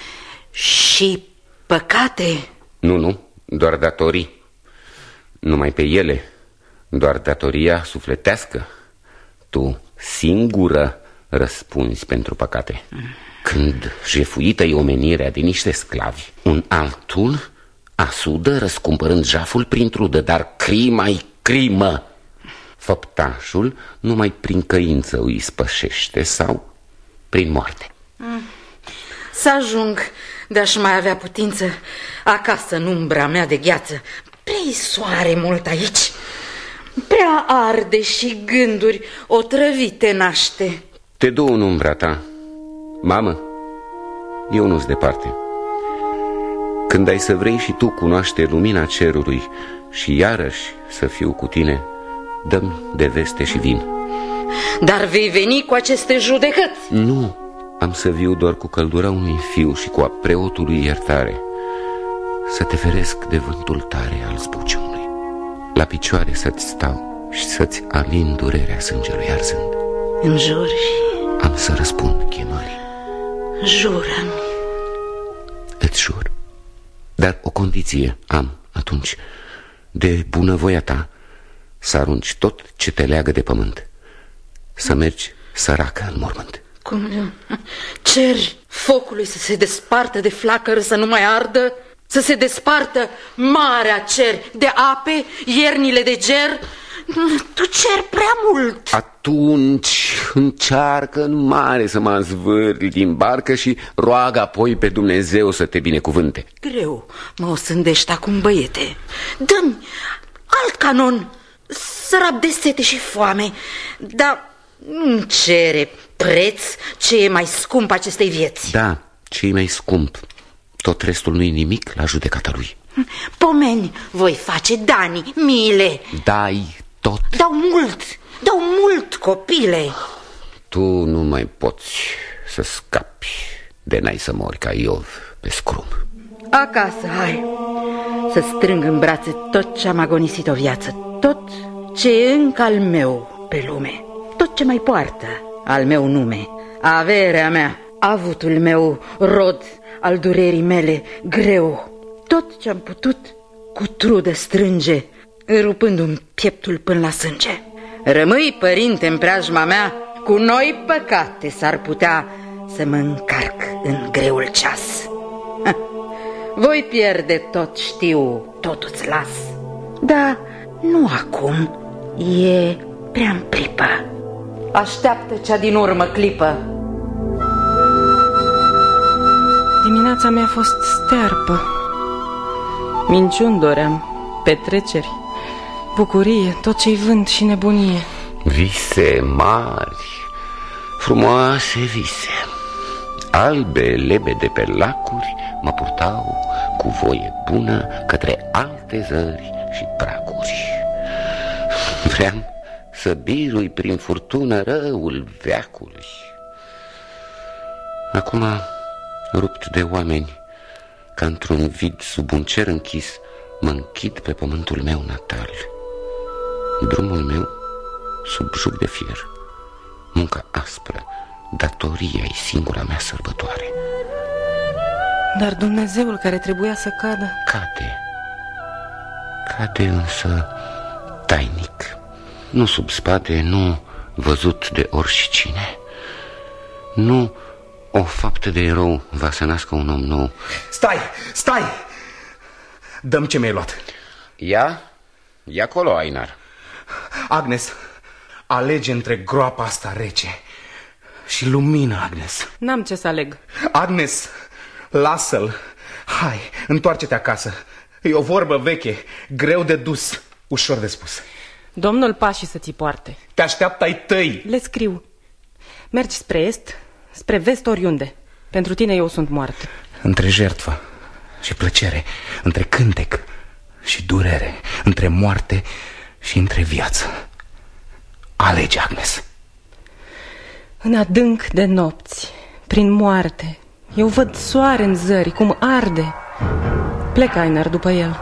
și păcate? Nu, doar datorii. Numai pe ele, doar datoria sufletească. Tu singură răspunzi pentru păcate. Când jefuită-i omenirea de niște sclavi, un altul asudă răscumpărând jaful prin trudă, dar crima-i crimă. Făptașul numai prin căință îi spășește sau prin moarte. Să ajung de-aș mai avea putință acasă în umbra mea de gheață. Prea-i soare mult aici, prea arde și gânduri otrăvite naște. Te duc în umbra ta, mamă, eu nu-s departe. Când ai să vrei și tu cunoaște lumina cerului și iarăși să fiu cu tine, dă-mi de veste și vin. Dar vei veni cu aceste judecăți? Nu, am să viu doar cu căldura unui fiu și cu a preotului iertare, să te feresc de vântul tare al zbuciumului. La picioare să-ți stau și să-ți alin durerea sângelui arzând. Înjuri am să răspund chemării. Jură-mi. Îți jur. Dar o condiție am atunci: de bunăvoia ta să arunci tot ce te leagă de pământ, să mergi săracă în mormânt. Cum ceri focului să se despartă de flacără, să nu mai ardă? Să se despartă marea cer de ape, iernile de ger? Tu ceri prea mult. Atunci încearcă în mare să mă zvârli din barcă și roagă apoi pe Dumnezeu să te binecuvânte. Greu mă osândești acum, băiete. Dă-mi alt canon, sărab de sete și foame, dar nu cere preț ce e mai scump acestei vieți. Da, ce e mai scump. Tot restul nu-i nimic la judecata lui. Pomeni voi face, Dani, miile. Dai tot. Dau mult, copile. Tu nu mai poți să scapi de n-ai să mori ca Iov pe scrum. Acasă, hai, să strâng în brațe tot ce am agonisit o viață, tot ce e încă al meu pe lume, tot ce mai poartă al meu nume, averea mea, avutul meu, rod al durerii mele greu, tot ce am putut cu trudă strânge, rupându-mi pieptul până la sânge. Rămâi, părinte, în preajma mea, cu noi păcate s-ar putea să mă încarc în greul ceas. Voi pierde tot, știu, totul-ți las, dar nu acum, e prea-n pripă. Așteaptă cea din urmă clipă. Dimineața mea a fost stearpă. Minciuni doream, petreceri, bucurie, tot ce-i vânt și nebunie. Vise mari, frumoase vise, albe lebede pe lacuri mă purtau cu voie bună către alte zări și praguri. Vreau să birui prin furtună răul veacului. Acum, rupt de oameni, ca într-un vid sub un cer închis, mă închid pe pământul meu natal. Drumul meu sub jug de fier, munca aspră, datoria-i singura mea sărbătoare. Dar Dumnezeul care trebuia să cadă Cade însă tainic, nu sub spate, nu văzut de oricine. Nu o faptă de erou va să nască un om nou. Stai! Dăm ce mi-ai luat. Ia acolo, Ainar. Agnes, alege între groapa asta rece și lumină, Agnes. N-am ce să aleg. Agnes, lasă-l. Hai, întoarce-te acasă. E o vorbă veche, greu de dus, ușor de spus. Domnul pașii să ți poarte. Te așteaptă ai tăi. Le scriu. Mergi spre est, spre vest, oriunde. Pentru tine eu sunt moartă. Între jertfă și plăcere, între cântec și durere, între moarte și între viață. Alege, Agnes. În adânc de nopți, prin moarte, eu văd soare în zări, cum arde. Plec, Ainar, după el.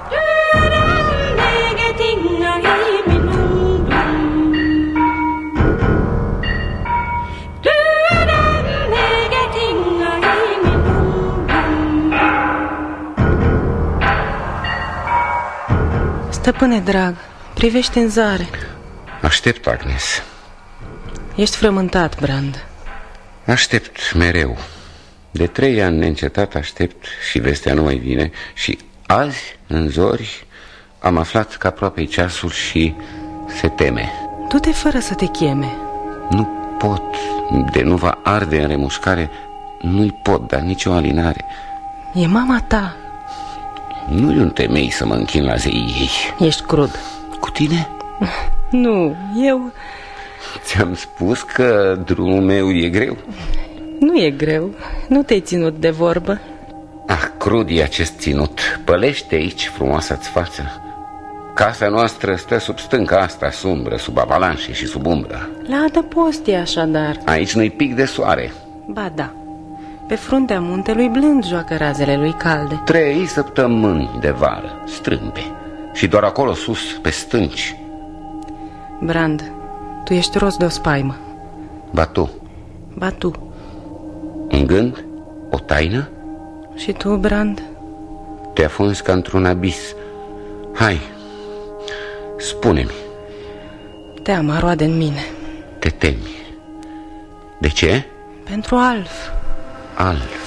Stăpâne drag, privește în zare. Aștept, Agnes. Ești frământat, Brand. Aștept mereu. De 3 ani neîncetat aștept și vestea nu mai vine. Și azi, în zori, am aflat că aproape-i ceasul și se teme. Du-te fără să te cheme. Nu pot, de nu va arde în remușcare. Nu-i pot da nicio alinare. E mama ta. Nu-i un temei să mă închin la zeii ei. Ești crud. Cu tine? Nu, eu... Ți-am spus că drumul meu e greu. Nu e greu, nu te-ai ținut de vorbă. Crud e acest ținut. Pălește aici frumoasa-ți față. Casa noastră stă sub stânca asta sumbră, sub avalanșe și sub umbră. La adăpost e așadar. Aici nu-i pic de soare. Ba da, pe fruntea muntelui blând joacă razele lui calde. 3 săptămâni de vară, strâmbe. Și doar acolo sus, pe stânci. Brand, tu ești rost de o spaimă. Ba tu, ba tu. Un gând? O taină? Și tu, Brand? Te afunzi ca într-un abis. Hai, spune-mi. Teama roade în mine. Te temi. De ce? Pentru Alf. Alf.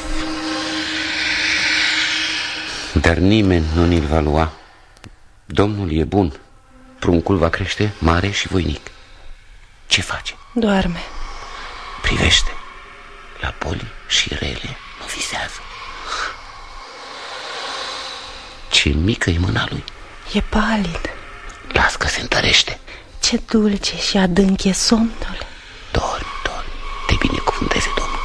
Dar nimeni nu ni-l va lua. Domnul e bun. Pruncul va crește mare și voinic. Ce face? Doarme. Privește. La boli și rele nu visează. Ce mică e mâna lui. E palid. Las că se întărește. Ce dulce și adânc e somnul. Dormi, dormi. Te binecuvânteze Domnul.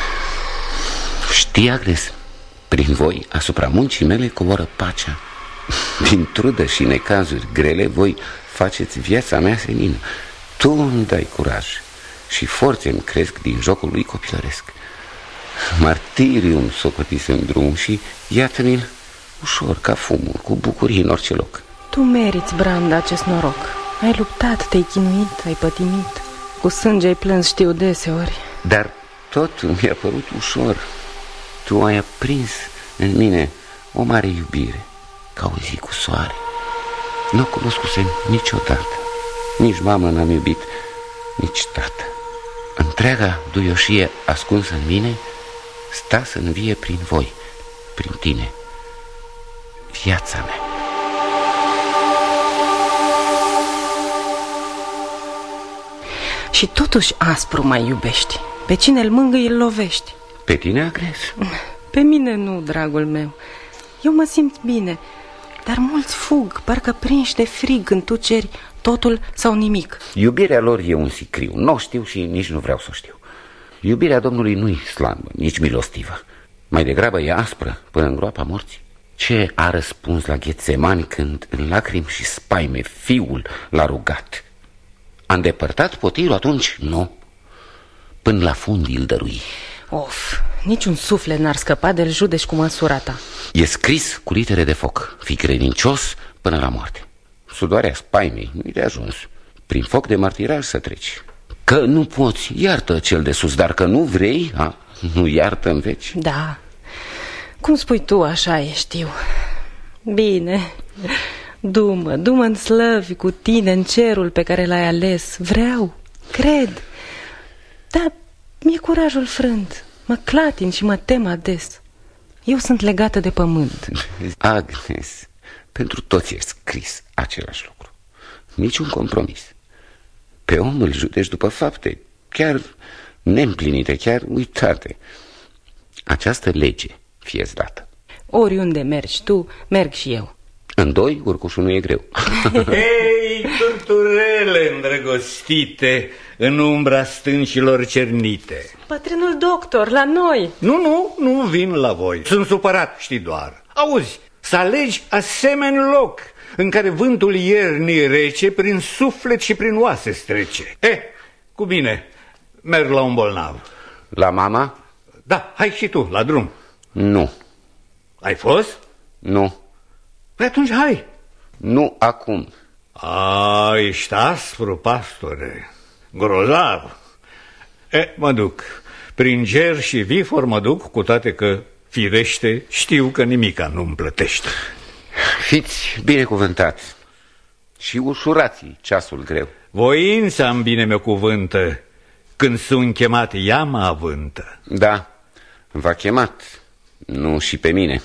Știi, Agnes, prin voi asupra muncii mele coboră pacea. Din trudă și necazuri grele voi faceți viața mea senină. Tu îmi dai curaj și forțe îmi cresc din jocul lui copilăresc. Martiriu-mi socotise-mi drum și iată-mi-l ușor ca fumul, cu bucurie în orice loc. Tu meriți, Brand, acest noroc. Ai luptat, te-ai chinuit, ai pătimit. Cu sânge ai plâns, știu, deseori. Dar tot mi-a părut ușor. Tu ai aprins în mine o mare iubire, ca o zi cu soare. Nu o cunoscusem niciodată. Nici mamă n-am iubit, nici tată. Întreaga duioșie ascunsă în mine sta să învie prin voi, prin tine, viața mea. Și totuși aspru mai iubești. Pe cine îl mângâi îl lovești. Pe tine, Agnes? Pe mine nu, dragul meu. Eu mă simt bine, dar mulți fug, parcă prinși de frig când tu ceri totul sau nimic. Iubirea lor e un sicriu, n-o știu și nici nu vreau să o știu. Iubirea Domnului nu-i slabă, nici milostivă. Mai degrabă e aspră până în groapa morții. Ce a răspuns la Ghetsemani când în lacrimi și spaime Fiul l-a rugat? A îndepărtat potirul atunci? Nu. Până la fund îl dărui. Of, niciun suflet n-ar scăpa de-l judeci cu măsura ta. E scris cu litere de foc: fii credincios până la moarte. Sudoarea spaimei nu-i de ajuns. Prin foc de martiraj să treci. Că nu poți, iartă cel de sus. Dar că nu vrei, nu iartă în veci. Da, cum spui tu, așa e, știu. Bine, du-mă în slăvi cu tine în cerul pe care l-ai ales. Vreau, cred. Dar mi-e curajul frânt. Mă clatin și mă tem ades. Eu sunt legată de pământ. Agnes, pentru toți e scris același lucru. Niciun compromis. Pe om îl judeci după fapte, chiar neîmplinite, chiar uitate. Această lege fie-ți dată. Oriunde mergi tu, merg și eu. În doi, urcușul nu e greu. Hei, turturele îndrăgostite în umbra stâncilor cernite. Bătrânul doctor, la noi. Nu vin la voi. Sunt supărat, știi doar. Auzi, să alegi asemenea loc în care vântul iernii rece prin suflet și prin oase strece. Cu bine, merg la un bolnav. La mama? Da, hai și tu, la drum. Nu. Ai fost? Nu. Păi atunci hai. Nu acum. Ești aspru, pastore. Grozav. Mă duc. Prin ger și vifor mă duc, cu toate că, firește, știu că nimica nu-mi plătește. Fiți binecuvântați și ușurați ceasul greu. Voința-mi bine mi-o cuvântă, când sunt chemat ea mă avântă. Da, v-a chemat, nu și pe mine.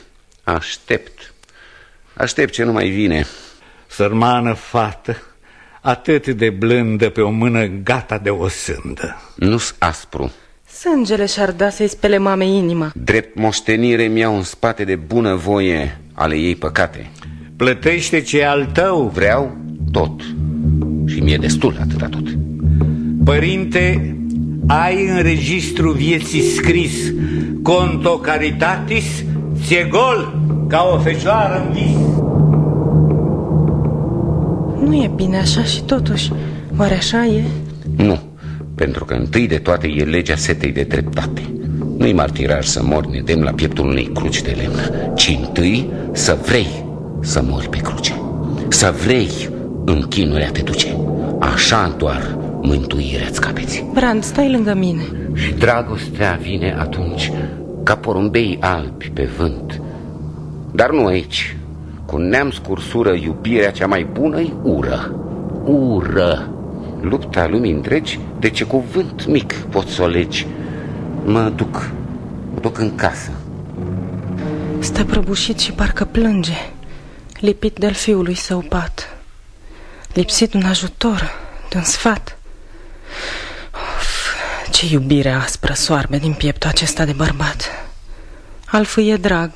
Aștept ce nu mai vine. Sărmană fată, atât de blândă pe o mână gata de o sândă. Nu-s aspru. Sângele și-ar da să-i spele mamei inima. Drept moștenire mi-au în spate de bună voie ale ei păcate. Plătește ce e al tău. Vreau tot și mi-e destul atâta tot. Părinte, ai în registru vieții scris: conto caritatis, ți-e gol ca o fecioară în vis. Nu e bine așa și totuși, oare așa e? Nu, pentru că întâi de toate e legea setei de dreptate. Nu-i martiraj să mori nedemn la pieptul unei cruci de lemn, ci întâi să vrei să mori pe cruce. Să vrei în chinurile a te duce. Așa doar mântuirea-ți capeți. Brand, stai lângă mine. Și dragostea vine atunci ca porumbei albi pe vânt. Dar nu aici. Cu neam scursură, iubirea cea mai bună-i ură. Ură. Lupta lumii întregi, de ce cuvânt mic poți să o legi. Mă duc în casă. Stă prăbușit și parcă plânge, lipit de-al fiului său pat, lipsit de un ajutor, de un sfat. Of, ce iubire aspră soarbe din pieptul acesta de bărbat. Al fâie e drag,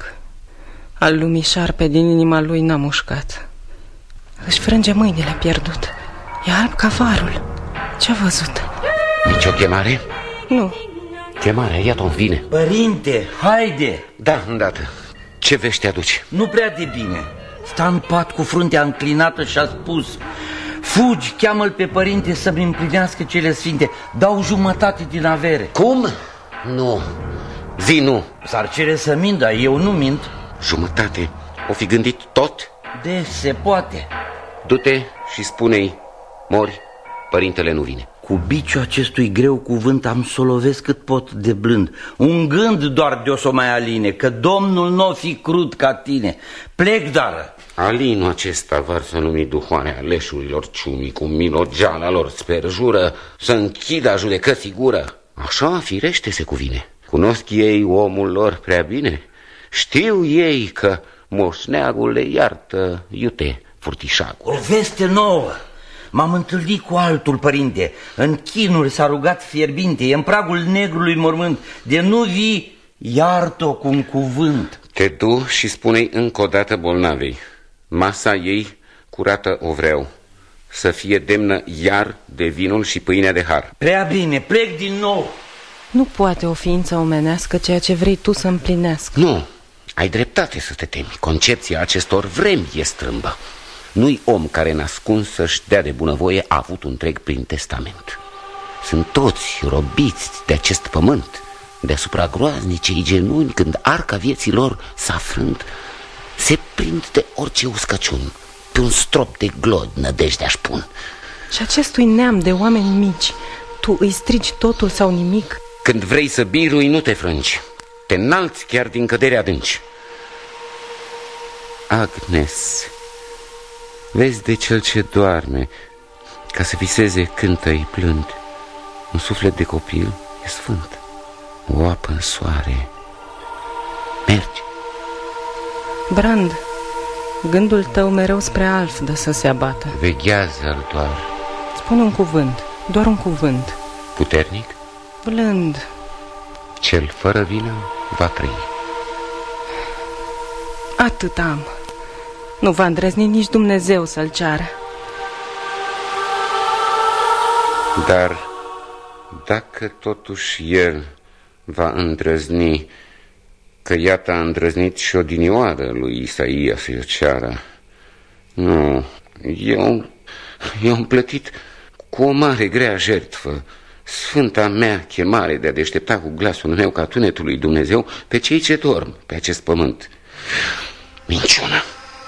al lumii șarpe din inima lui n-a mușcat. Își frânge mâinile pierdut, e alb ca varul. Ce-a văzut? Nici o chemare? Nu. Chemarea, iată-o vine. Părinte, haide! Da, îndată. Ce vești aduci? Nu prea de bine. Sta în pat cu fruntea înclinată și a spus: fugi, cheamă-l pe părinte să-mi împlinească cele sfinte. Dau jumătate din avere. Cum? Nu. Zi nu. S-ar cere să mint, dar eu nu mint. Jumătate? O fi gândit tot? De se poate. Du-te și spune-i: mori, părintele nu vine. Cu biciul acestui greu cuvânt am să o lovesc cât pot de blând. Un gând doar de-o să mai aline, că Domnul n-o fi crud ca tine. Plec, dar Alinul acesta varsă numii duhoane aleșurilor ciumii, cu milogeala lor sper jură să închidă judecății gură. Așa firește se cuvine. Cunosc ei omul lor prea bine. Știu ei că moșneagul le iartă iute furtișagul. o veste nouă. M-am întâlnit cu altul, părinte. În chinuri s-a rugat fierbinte. E în pragul negrului mormânt. De nu vii, iartă-o cu un cuvânt. Te du și spune-i încă o dată bolnavei: masa ei curată o vreau, să fie demnă iar de vinul și pâinea de har. Prea bine, plec din nou. Nu poate o ființă omenească ceea ce vrei tu să împlinească. Nu, ai dreptate să te temi. Concepția acestor vremi e strâmbă. Nu-i om care nascuns să-și dea de bunăvoie a avut un întreg prin testament. Sunt toți robiți de acest pământ. Deasupra groaznicei genuni, când arca vieții lor s-a frânt, se prind de orice uscăciun. Pe un strop de glod nădejdea-și pun. Și acestui neam de oameni mici tu îi strigi totul sau nimic? Când vrei să birui, nu te frângi. Te înalți chiar din cădere adânci. Agnes, vezi de cel ce doarme, ca să viseze cântă-i plând. Un suflet de copil e sfânt, o apă în soare. Mergi. Brand, gândul tău mereu spre Alf dă să se abată. Veghează-l doar. Spune un cuvânt, doar un cuvânt. Puternic? Blând. Cel fără vină va trăi. Atât am. Nu va îndrăzni nici Dumnezeu să-l ceară. Dar dacă totuși el va îndrăzni, că iată a îndrăznit și odinioară lui Isaia să-i o ceară. Nu, eu am plătit cu o mare grea jertfă sfânta mea chemare de a deștepta cu glasul meu ca tunetul lui Dumnezeu pe cei ce dorm pe acest pământ. Minciună.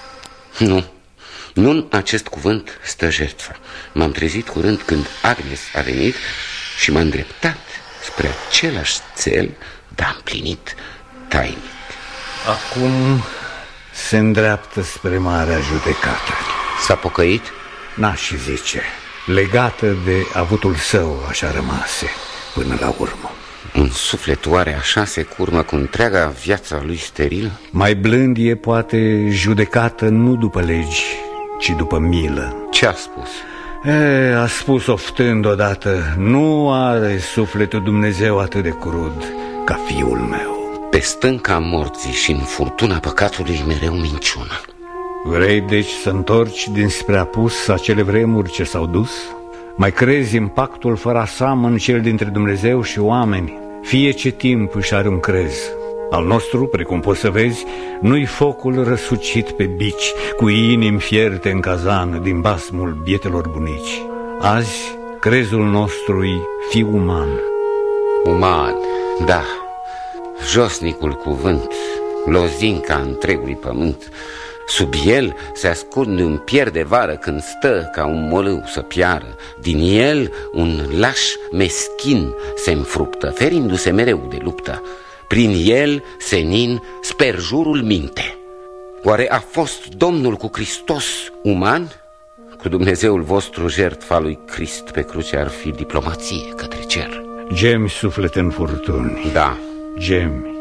Nu în acest cuvânt stă jertfa. M-am trezit curând când Agnes a venit și m-a îndreptat spre același cel, dar împlinit tainic. Acum se îndreaptă spre marea judecată. S-a pocăit? N-aș zice. Legată de avutul său, așa rămase până la urmă. Un suflet oare așa se curmă cu întreaga viața lui sterilă? Mai blând e poate judecată nu după legi, ci după milă. Ce a spus? A spus oftând odată: nu are sufletul Dumnezeu atât de crud ca fiul meu. Pe stânca morții și în furtuna păcatului mereu minciună. Vrei deci să întorci dinspre apus acele vremuri ce s-au dus? Mai crezi în pactul fără asamăn, cel dintre Dumnezeu și oameni? Fie ce timp își are un crez. Al nostru, precum poți să vezi, nu-i focul răsucit pe bici, cu inimi fierte în cazan din basmul bietelor bunici. Azi, crezul nostru-i fi uman. Uman, da. Josnicul cuvânt, lozinca întregului pământ, Sub el se ascunde un pier de vară când stă ca un molâu să piară. Din el un laș meschin se înfruptă, ferindu-se mereu de luptă. Prin el senin sperjurul minte. Oare a fost Domnul cu Hristos uman? Cu Dumnezeul vostru jertfa lui Crist pe cruce ar fi diplomație către cer. Gemi suflet în furtuni. Da. Gemi.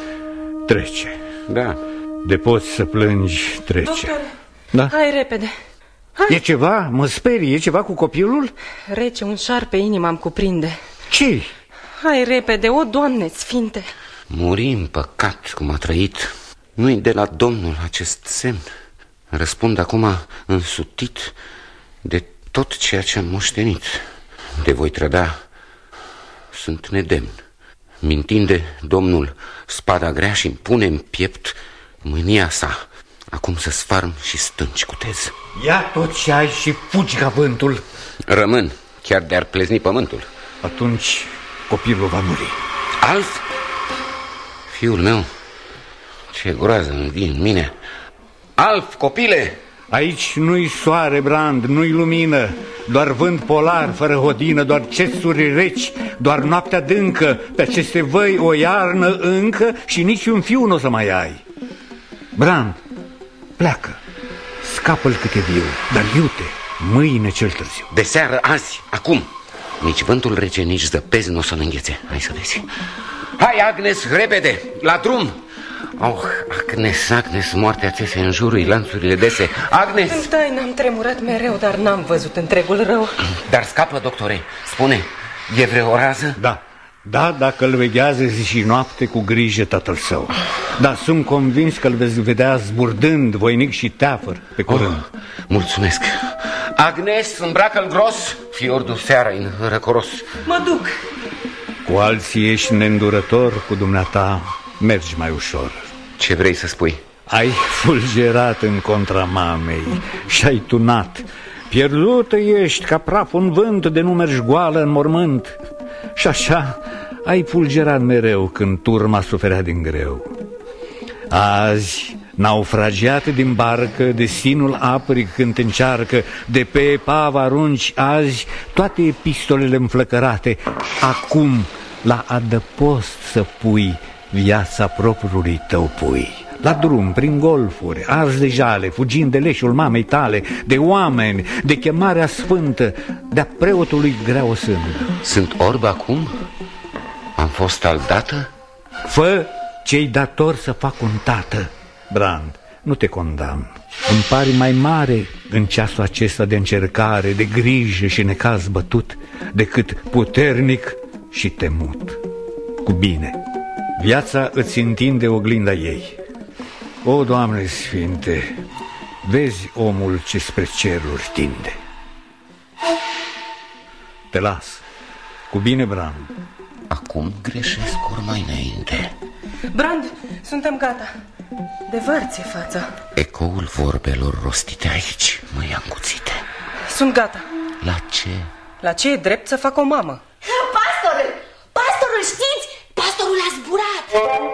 Trece. Da. De poți să plângi, trece. Doctor, da? Hai repede. Hai. E ceva? Mă sperie? E ceva cu copilul? Rece, un șarpe inima îmi cuprinde. Ce? Hai repede, o Doamne sfinte. Muri în păcat cum a trăit. Nu-i de la Domnul acest semn. Răspund acum însutit de tot ceea ce am moștenit. De voi trăda sunt nedemn. Mi-ntinde Domnul spada grea și-mi pune în piept mânia sa. Acum să sfarm și stânci cu tez. Ia tot ce ai și fugi ca vântul. Rămân, chiar de-ar plezni pământul. Atunci copilul va muri. Alf? Fiul meu, ce groază îmi vine în mine. Alf, copile! Aici nu-i soare, Brand, nu-i lumină. Doar vânt polar, fără hodină, doar cesuri reci, doar noaptea adâncă. Pe aceste văi o iarnă încă și niciun fiu nu o să mai ai. Brand, pleacă, scapă-l cât e viu, dar iute, mâine cel târziu. De seară, azi, acum. Nici vântul rece, nici zăpezi nu o să-l înghețe. Hai să vezi. Hai, Agnes, repede, la drum. Oh, Agnes, Agnes, moartea țese în jurul lanțurile dese. Agnes! În taină am tremurat mereu, dar n-am văzut întregul rău. Dar scapă, doctore, spune, e vreo rază? Da, da, dacă îl veghează zi și noapte cu grijă tatăl său. Dar sunt convins că îl veți vedea zburdând, voinic și teafăr, pe curând. Mulțumesc. Agnes, îmbracă-l gros, fiordu seara în răcoros. Mă duc. Cu alții ești neîndurător, cu dumneata mergi mai ușor. Ce vrei să spui? Ai fulgerat în contra mamei și-ai tunat. Pierdută ești ca praful în vânt, de nu mergi goală în mormânt. Și așa ai fulgerat mereu când turma suferea din greu. Azi, naufragiat din barcă, de sinul aprig când te încearcă, de pe epavă arunci azi toate epistolele înflăcărate. Acum la adăpost să pui viața propriului tău pui. La drum, prin golfuri, ars de jale, fugind de leșul mamei tale, de oameni, de chemarea sfântă, de-a preotului grea o sândă. Sunt orb acum? Am fost aldată? Fă ce-i dator să fac un tată. Brand, nu te condamn. Îmi pare mai mare în ceasul acesta de încercare, de grijă și necaz bătut, decât puternic și temut. Cu bine, viața îți întinde oglinda ei. O, Doamne Sfinte, vezi omul ce spre ceruri tinde. Te las. Cu bine, Brand. Acum greșesc ori mai înainte. Brand, suntem gata. Devărți fața. Ecoul vorbelor rostite aici mă ia încuțite. Sunt gata. La ce? La ce e drept să fac o mamă? Pastorul! Pastorul, știți? Pastorul a zburat!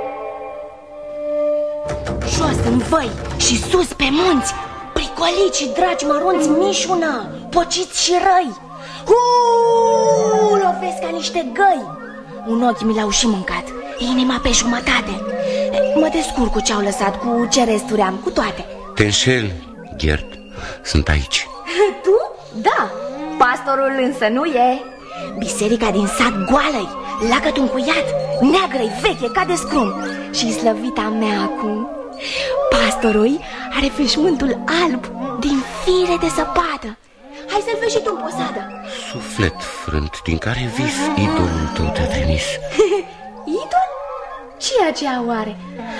Jos în văi și sus pe munți, pricoliți și dragi mărunți mișună, pociți și răi. Lovesc ca niște găi. Un ochi mi l-au și mâncat, inima pe jumătate. Mă descurc cu ce-au lăsat, cu ce resturi am, cu toate. Te înșel, Gerd, sunt aici. Tu? Da, pastorul însă nu e. Biserica din sat goală-i, lacăt încuiat, neagră-i, veche, ca de scrum. Și slăvita mea acum. Pastorul are veșmântul alb din fire de zăpadă. Hai să-l vezi și tu în posadă. Suflet frânt, din care vis idolul tău te-a trimis. Idol? Ce aceea oare?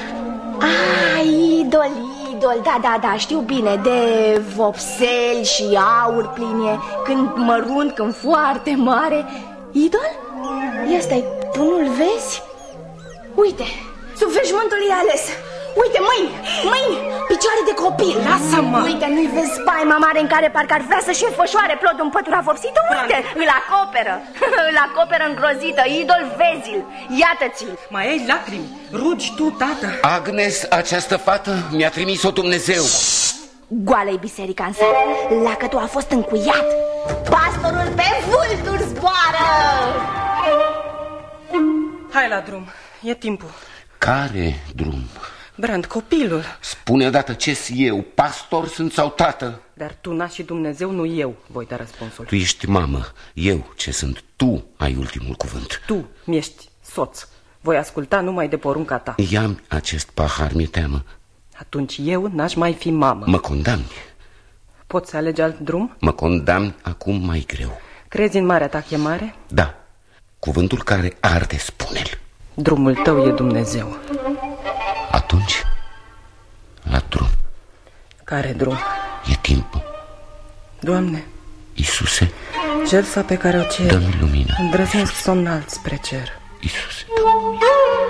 Idol, da, știu bine. De vopseli și aur plinie, când mărunt, când foarte mare. Idol? Ia stai, tu nu-l vezi? Uite, sub veșmântul e ales. Uite, mâini, picioare de copil. Lasă-mă! Uite, nu-i vezi spaima mare în care parcă ar vrea să-și înfășoare plodul în pătura vopsită? Uite, îl acoperă. Îl acoperă îngrozită, idol vezil. Iată-ți-l. Mai ai lacrimi, rugi tu, tată. Agnes, această fată mi-a trimis-o Dumnezeu. Goală-i biserica în seară. Lacătul a fost încuiat. Pastorul pe vulturi zboară. Hai la drum, e timpul. Care drum? Brand, copilul. Spune odată ce-s eu, pastor sunt sau tată? Dar tu n-a și Dumnezeu, nu eu voi da răspunsul. Tu ești mamă, eu ce sunt, tu ai ultimul cuvânt. Tu mi-ești soț, voi asculta numai de porunca ta. Ia-mi acest pahar, mi-e teamă. Atunci eu n-aș mai fi mamă. Mă condamni. Poți să alegi alt drum? Mă condamni acum mai greu. Crezi în marea ta chemare? Da, cuvântul care arde, spune-l. Drumul tău e Dumnezeu. Atunci, la drum. Care drum? E timpul. Doamne, Iisuse, jertfa pe care o cer, dă-mi lumină. îndrăznesc să o înalt spre cer. Iisuse, dă-mi lumină.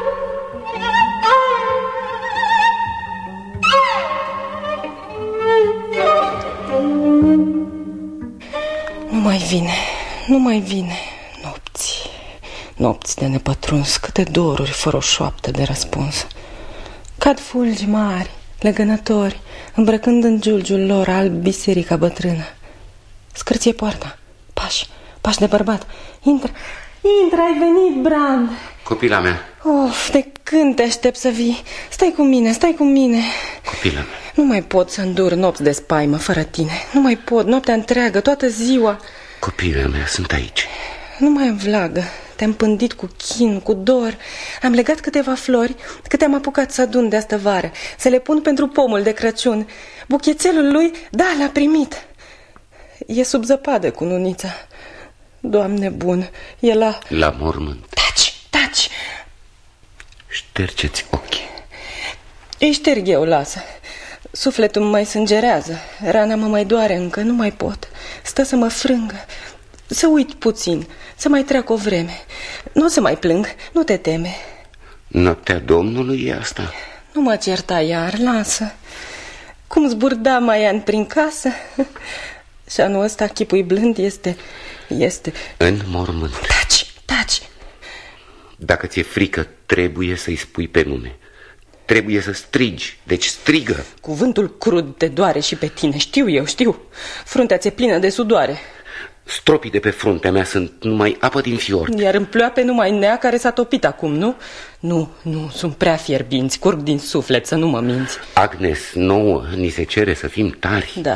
Nu mai vine, nu mai vine. Nopți, nopți de nepătruns, câte doruri fără o șoaptă de răspuns. Cad fulgi mari, legănători, îmbrăcând în giulgiul lor alb biserica bătrână. Scârție poarta, pași, pași de bărbat. Intră, intră, ai venit, Brand. Copila mea. Of, de când te aștept să vii? Stai cu mine, stai cu mine. Copila mea. Nu mai pot să îndur nopți de spaimă fără tine. Nu mai pot, noaptea întreagă, toată ziua. Copila mea, sunt aici. Nu mai învlagă. Te-am pândit cu chin, cu dor. Am legat câteva flori, că te-am apucat să adun de astă vară, să le pun pentru pomul de Crăciun. Buchețelul lui, da, l-a primit. E sub zăpadă cu nunița. Doamne bun, e la mormânt. Taci, taci. Ștergeți ochii. Îi șterg eu, lasă. Sufletul mai sângerează. Rana mă mai doare încă, nu mai pot. Stă să mă frângă. Să uit puțin, să mai treacă o vreme. Nu o să mai plâng, nu te teme. Noaptea Domnului e asta. Nu mă certa iar, lasă. Cum zburda Maian prin casă. Și anul ăsta chipul blând este... În mormânt. Taci, taci. Dacă ți-e frică, trebuie să-i spui pe nume. Trebuie să strigi, deci strigă. Cuvântul crud te doare și pe tine, știu eu, știu. Fruntea ți-e plină de sudoare. Stropii de pe fruntea mea sunt numai apă din fiord. Iar în ploape numai nea care s-a topit acum, nu? Nu, sunt prea fierbinți, curg din suflet, să nu mă minți. Agnes, nouă, ni se cere să fim tari. Da.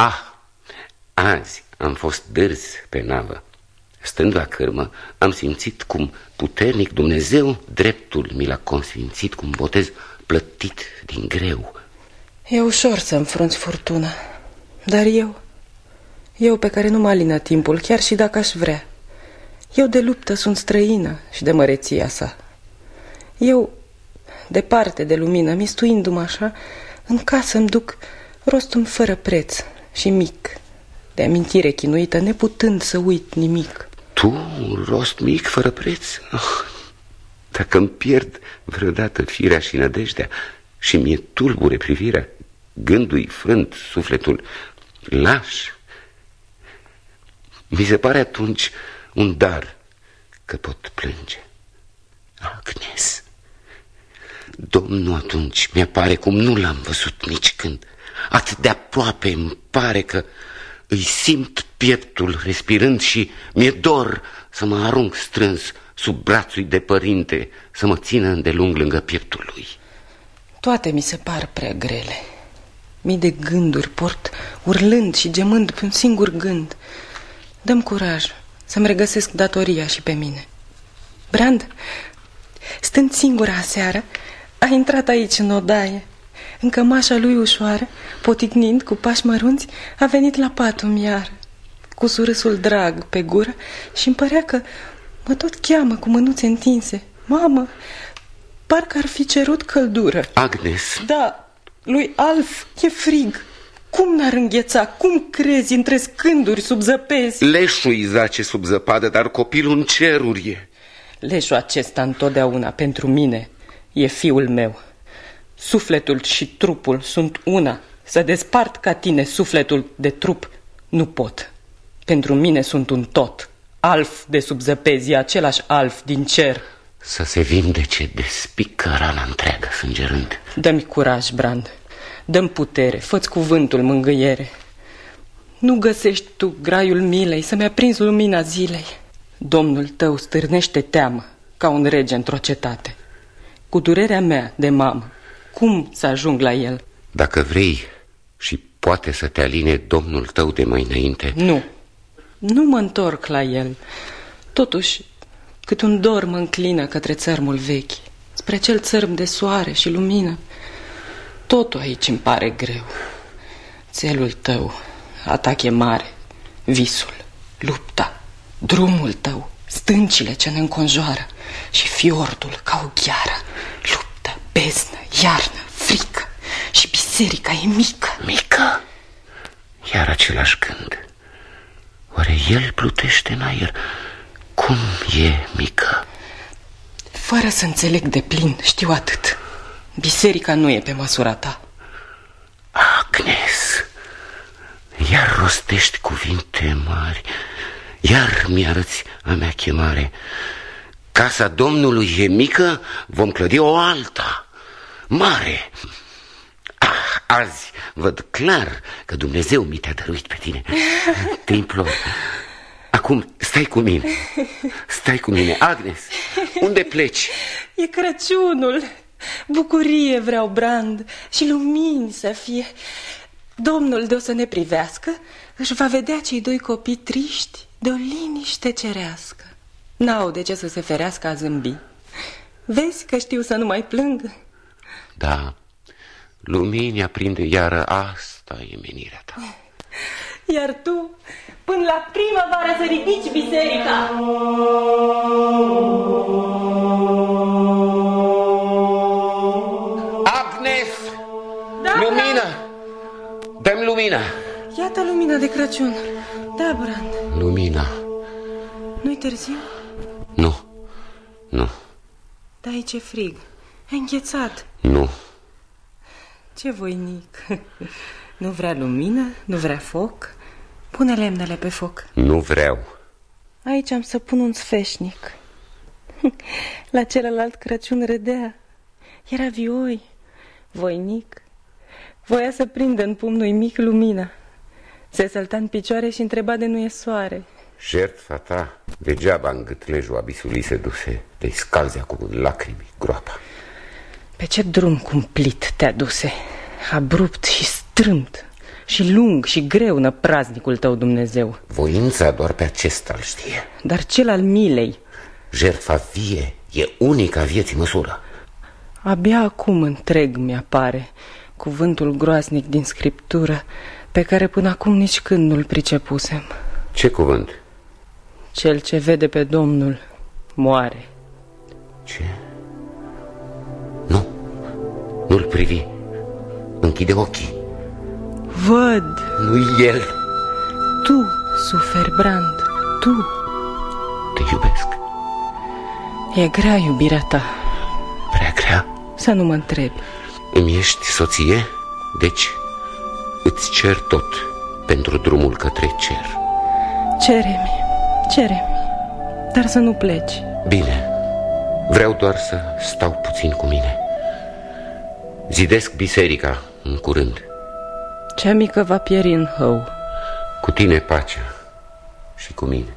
Azi am fost dârz pe navă. Stând la cârmă, am simțit cum puternic Dumnezeu dreptul mi l-a consfințit cu un botez plătit din greu. E ușor să înfrunți furtuna, dar eu pe care nu mă alină timpul, chiar și dacă aș vrea. Eu de luptă sunt străină și de măreția sa. Eu, departe de lumină, mistuindu-mă așa, în casă îmi duc rostul fără preț și mic, de amintire chinuită, neputând să uit nimic. Tu, un rost mic, fără preț? Dacă îmi pierd vreodată firea și nădejdea și mi-e tulbure privirea, gândul-i frânt, sufletul laș, mi se pare atunci un dar că pot plânge. Agnes, Domnul atunci mi-apare cum nu l-am văzut nici când. Atât de aproape îmi pare că îi simt pieptul respirând și mi-e dor să mă arunc strâns sub brațul de părinte, să mă țină îndelung lângă pieptul lui. Toate mi se par prea grele. Mii de gânduri port, urlând și gemând pe un singur gând. Dă-mi curaj să-mi regăsesc datoria și pe mine. Brand, stând singura aseară, a intrat aici în odaie. În cămașa lui ușoară, poticnind cu pași mărunți, a venit la patul-mi iar, cu surâsul drag pe gură, și-mi părea că mă tot cheamă cu mânuțe întinse. Mamă, parcă ar fi cerut căldură. Agnes. Da, lui Alf e frig. Cum n-ar îngheța? Cum crezi între scânduri sub zăpezi? Leșul zace sub zăpadă, dar copilul în ceruri e. Leșul acesta întotdeauna pentru mine e fiul meu. Sufletul și trupul sunt una. Să despart ca tine sufletul de trup nu pot. Pentru mine sunt un tot. Alf de sub zăpezi, același alf din cer. Să se vindece de spică rana întreagă sângerând. Dă-mi curaj, Brand. Dă-mi putere, fă-ți cuvântul mângâiere. Nu găsești tu graiul milei să-mi aprinzi lumina zilei. Domnul tău stârnește teamă ca un rege într-o cetate. Cu durerea mea de mamă, cum să ajung la el? Dacă vrei și poate să te aline domnul tău de mai înainte. Nu mă întorc la el. Totuși, cât un dor mă înclină către țărmul vechi, spre cel țărm de soare și lumină. Totul aici îmi pare greu. Țelul tău, atac e mare, visul, lupta, drumul tău, stâncile ce ne înconjoară și fiordul ca o gheară. Luptă, beznă, iarnă, frică și biserica e mică. Mică? Iar același gând. Oare el plutește în aer? Cum e mică? Fără să înțeleg de plin, știu atât. Biserica nu e pe măsura ta. Agnes, iar rostești cuvinte mari, iar mi-arăți a mea chemare. Casa Domnului e mică, vom clădi o alta, mare. Azi văd clar că Dumnezeu mi te-a dăruit pe tine. Te implor. Acum stai cu mine. Stai cu mine, Agnes. Unde pleci? E Crăciunul. Bucurie vreau, Brand, și lumini să fie. Domnul de o să ne privească, își va vedea cei doi copii triști de o liniște cerească. N-au de ce să se ferească a zâmbi. Vezi că știu să nu mai plâng? Da, lumini aprinde, iar asta e menirea ta. Iar tu, până la primăvară să ridici biserica. Agnes! Da, lumină! Dă-mi lumina! Iată lumina de Crăciun. Da, Brand. Lumina. Nu-i târziu? Nu. Da, aici e frig. Ai înghețat. Nu. Ce voinic. Nu vrea lumină, nu vrea foc. Pune lemnele pe foc. Nu vreau. Aici am să pun un sfeșnic. La celălalt Crăciun râdea. Era vioi, voinic. Voia să prindă în pumnul mic lumina. Se sălta în picioare și întreba de nu e soare. Jertfa ta degeaba în gâtlejul abisului se duse. Te-i scalzi acum în lacrimi groapa. Pe ce drum cumplit te-a duse? Abrupt și strâmt și lung și greu năpraznicul tău, Dumnezeu. Voința doar pe acesta îl știe. Dar cel al milei? Jertfa vie e unica vieții măsură. Abia acum întreg mi-apare cuvântul groaznic din Scriptură, pe care până acum nici când nu-l pricepusem. Ce cuvânt? Cel ce vede pe Domnul moare. Ce? Nu-l privi. Închide ochii. Văd. Nu-i el. Tu suferi, Brand, tu. Te iubesc. E grea iubirea ta. Prea grea? Să nu mă întrebi. Îmi ești soție? Deci îți cer tot pentru drumul către cer. Cere-mi, dar să nu pleci. Bine, vreau doar să stau puțin cu mine. Zidesc biserica în curând. Cea mică va pieri în hău. Cu tine pacea și cu mine.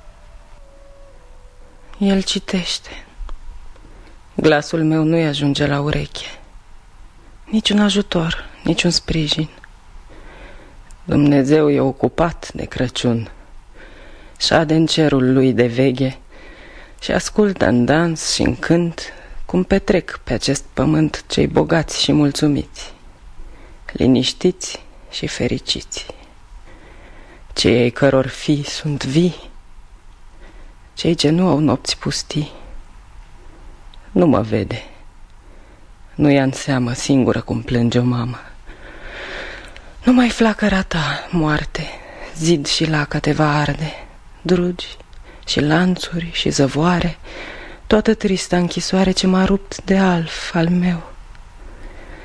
El citește. Glasul meu nu-i ajunge la ureche. Niciun ajutor, niciun sprijin. Dumnezeu e ocupat de Crăciun. Șade în cerul lui de veghe și ascultă în dans și în cânt cum petrec pe acest pământ cei bogați și mulțumiți, liniștiți și fericiți, cei căror fii sunt vii, cei ce nu au nopți pustii. Nu mă vede, nu ia în seamă singură cum plânge o mamă. Numai flacăra ta, moarte, zid și lacă te va arde, drugi și lanțuri și zăvoare, toată trista închisoare ce m-a rupt de alf al meu.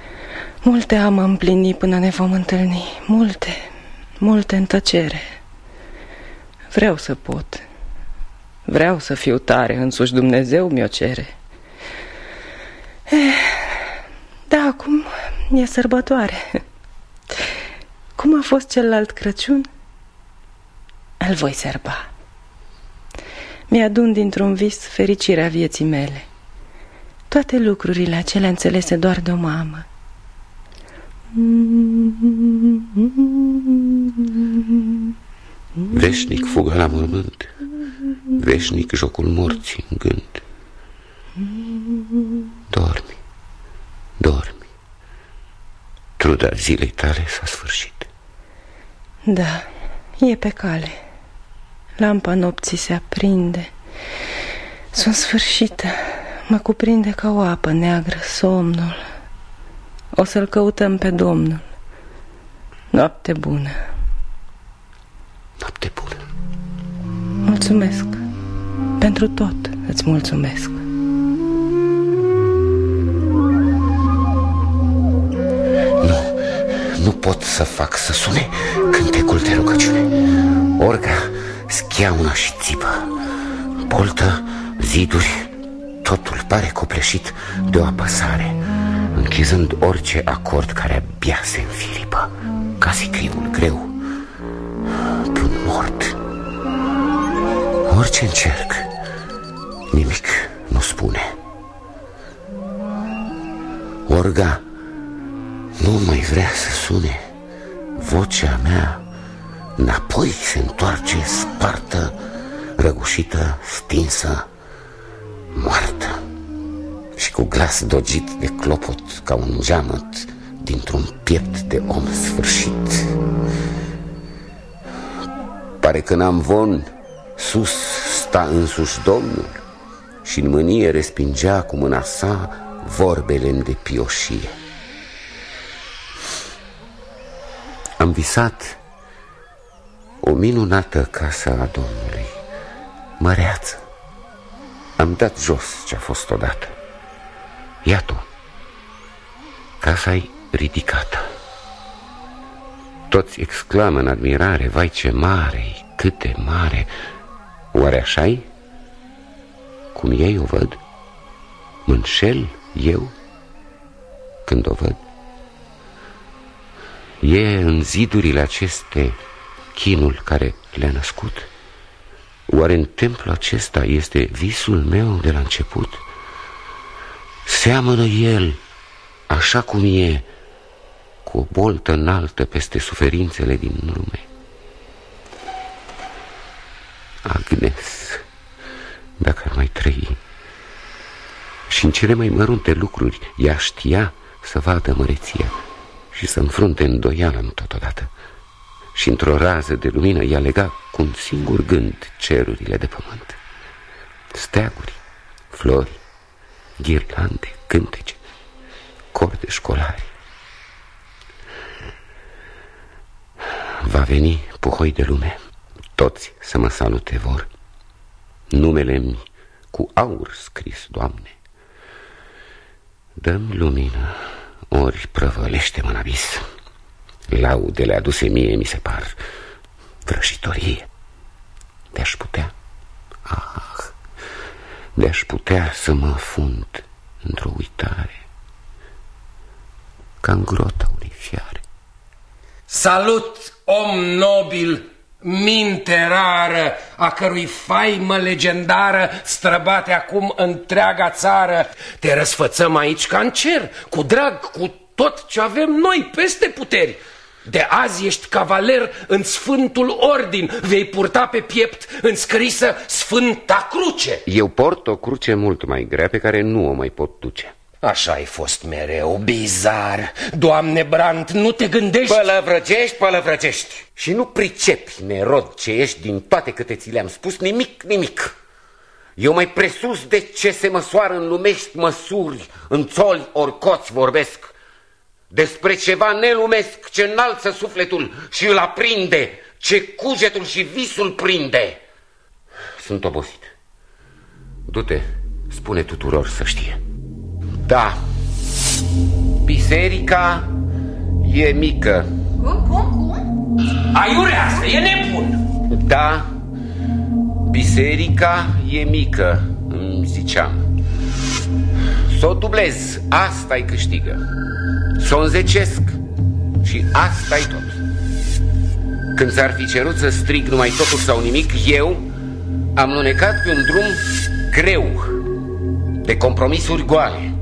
Multe am împlinit până ne vom întâlni. Multe în tăcere. Vreau să pot. Vreau să fiu tare, însuși Dumnezeu mi-o cere. Da, acum e sărbătoare. Cum a fost celălalt Crăciun? Îl voi sărba. Mi-adun dintr-un vis fericirea vieții mele. Toate lucrurile acelea înțelese doar de o mamă. Veșnic fuga la mormânt, veșnic jocul morții în gând. Dormi, dormi, truda zilei tale s-a sfârșit. Da, e pe cale. Lampa nopții se aprinde. Sunt sfârșită. Mă cuprinde ca o apă neagră somnul. O să-l căutăm pe Domnul. Noapte bună. Noapte bună. Mulțumesc. Pentru tot îți mulțumesc. Nu pot să fac să sune cântecul de rugăciune. Orga schiauna și țipă. Boltă, ziduri, totul pare copleșit de o apăsare, închizând orice acord care abia se înfilipă, ca sicriul greu pe un mort. Orice încerc, nimic nu spune. Orga nu mai vrea să sune. Vocea mea înapoi se întoarce, spartă, răgușită, stinsă, moartă. Și cu glas dogit de clopot, ca un geamăt dintr-un piept de om sfârșit. Pare că n-am von, sus sta însuși Domnul și în mânie respingea cu mâna sa vorbele-mi de pioșie. Am visat o minunată casă a Domnului, măreață. Am dat jos ce-a fost odată. Iată, casa-i ridicată. Toți exclamă în admirare: vai, ce mare-i, cât de mare! Oare așa-i? Cum ei o văd? Mă înșel eu când o văd? E în zidurile aceste chinul care le-a născut? Oare în templul acesta este visul meu de la început? Seamănă el, așa cum e, cu o boltă înaltă peste suferințele din lume? Agnes, dacă ar mai trăi, și în cele mai mărunte lucruri ea știa să vadă măreția și să înfrunte îndoială totodată. Și într-o rază de lumină ea lega cu un singur gând cerurile de pământ. Steaguri, flori, ghirlande, cântece, cor de școlari. Va veni puhoi de lume, toți să mă salute vor. Numele-mi cu aur scris, Doamne. Dă-mi lumină, ori prăvălește-mă în abis. Laudele aduse mie mi se par vrăjitorie. De-aș putea, de-aș putea să mă afund într-o uitare, ca în grota unei fiare. Salut, om nobil, minte rară, a cărui faimă legendară străbate acum întreaga țară. Te răsfățăm aici ca în cer, cu drag, cu tot ce avem noi, peste puteri. De azi ești cavaler în Sfântul Ordin, vei purta pe piept înscrisă Sfânta Cruce. Eu port o cruce mult mai grea pe care nu o mai pot duce. Așa ai fost mereu, bizar. Doamne Brant, nu te gândești? Pălăvrăgești, pălăvrăgești. Și nu pricepi, nerod, ce ești din toate câte ți le-am spus, nimic, nimic. Eu mai presus de ce se măsoară în lumești măsuri, în țoli ori coți vorbesc. Despre ceva nelumesc ce înalță sufletul și îl aprinde, ce cugetul și visul prinde. Sunt obosit. Du-te, spune tuturor să știe. Da, Biserica e mică. Cum? Aiurească, e nebun. Da, biserica e mică, îmi ziceam. S-o dublez, asta-i câștigă. S-o înzecesc și asta-i tot. Când s-ar fi cerut să strig numai totul sau nimic, eu am lunecat pe un drum greu, de compromisuri goale.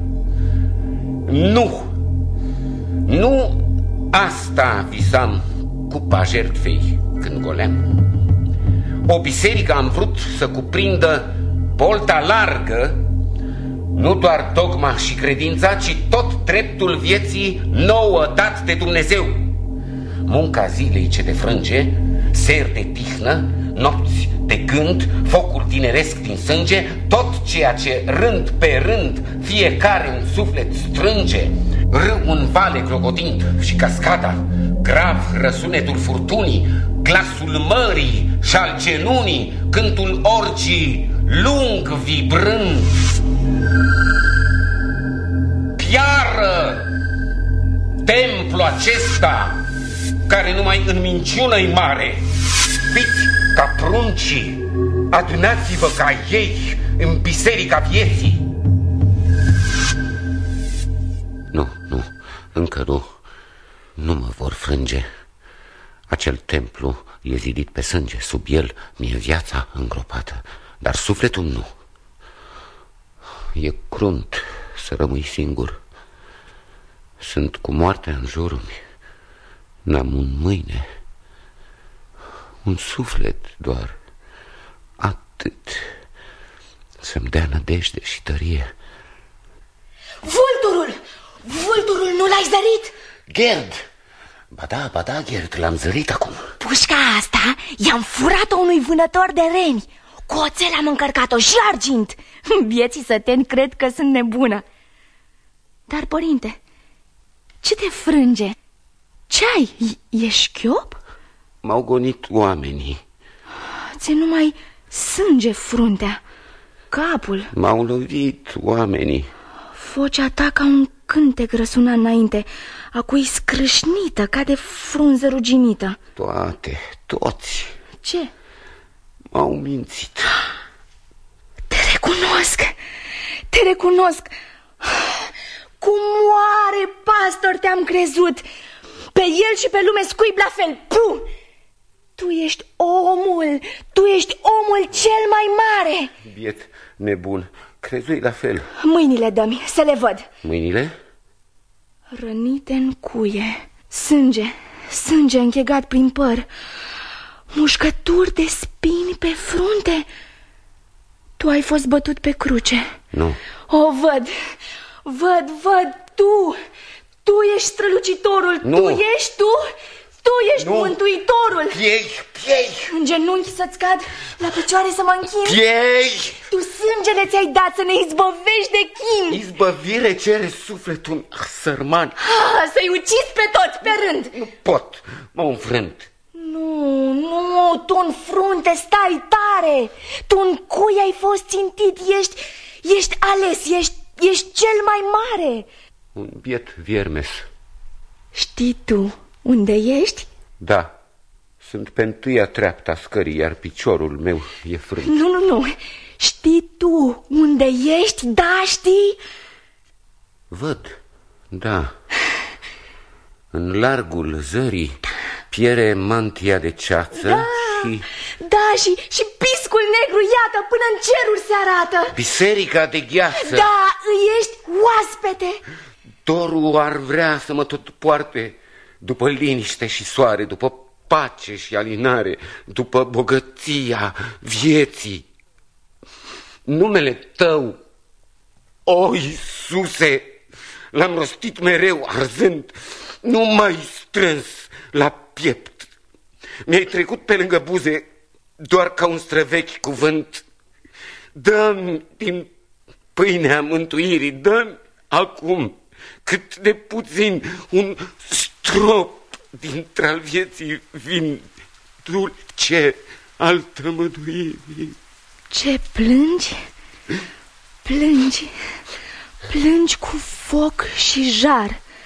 Nu asta visam cupa jertfei când goleam. O biserică am vrut să cuprindă bolta largă, nu doar dogma și credința, ci tot dreptul vieții nouă dat de Dumnezeu. Munca zilei ce te frânge, seri de tihnă, nopți de gând, focul tineresc din sânge, tot ceea ce rând pe rând fiecare un suflet strânge, râu în vale clocotind și cascada, grav răsunetul furtunii, glasul mării și al genunii, cântul orgii lung vibrând. Piară templu acesta, care numai în minciună-i mare. Fiți ca pruncii, adunați-vă ca ei în biserica vieții. Nu, încă nu. Nu mă vor frânge. Acel templu e zidit pe sânge. Sub el mi-e viața îngropată, dar sufletul nu. E crunt să rămâi singur. Sunt cu moartea în jurul meu. N-am un mâine, un suflet doar, atât, să-mi dea nădejde și tărie. Vulturul nu l-ai zărit? Gerd! Ba da, Gerd, l-am zărit acum. Pușca asta i-am furat-o unui vânător de reni. Cu oțel am încărcat-o și argint. Vieții săteni cred că sunt nebună. Dar, părinte, ce te frânge? Ce ai? E șchiop? M-au gonit oamenii. Ți-e numai sânge fruntea, capul. M-au lovit oamenii. Vocea ta ca un cântec răsuna înainte, a cui scrâșnită, ca de frunză ruginită. Toți. Ce? M-au mințit. Te recunosc. Cu moare pastor te-am crezut. Pe el și pe lume scuip la fel. Puh! Tu ești omul cel mai mare. Biet nebun, crezui la fel. Mâinile dă-mi, să le văd. Mâinile? Rănite în cuie, sânge închegat prin păr, mușcături de spini pe frunte. Tu ai fost bătut pe cruce. Nu. O văd, tu ești strălucitorul. Nu. Tu ești mântuitorul. Piei. În genunchi să-ți cad, la picioare să mă închin. Piei. Tu sângele ți-ai dat să ne izbăvești de chin. Izbăvire cere sufletul sărman. Să-i ucizi pe toți pe rând. Nu pot, m-au înfrânt. Nu, tu în frunte stai tare. Tu în cui ai fost țintit. Ești ales, ești cel mai mare. Un biet viermes. Știi tu unde ești? Da, sunt pe întâia treapta scării, iar piciorul meu e frânt. Nu, știi tu unde ești? Da, știi? Văd, da. În largul zării piere mantia de ceață. Da, și piscul negru, iată, până în ceruri se arată. Biserica de gheață. Da, îi ești oaspete. Dorul ar vrea să mă tot poarte după liniște și soare, după pace și alinare, după bogăția vieții. Numele tău, o Iisuse, l-am rostit mereu arzând, nu mai strâns la piept. Mi-ai trecut pe lângă buze doar ca un străvechi cuvânt. Dă-mi din pâinea mântuirii, dă-mi acum cât de puțin un strop dintre-al vieții vin dulce al tămăduirii. Ce plângi? Plângi cu foc și jar.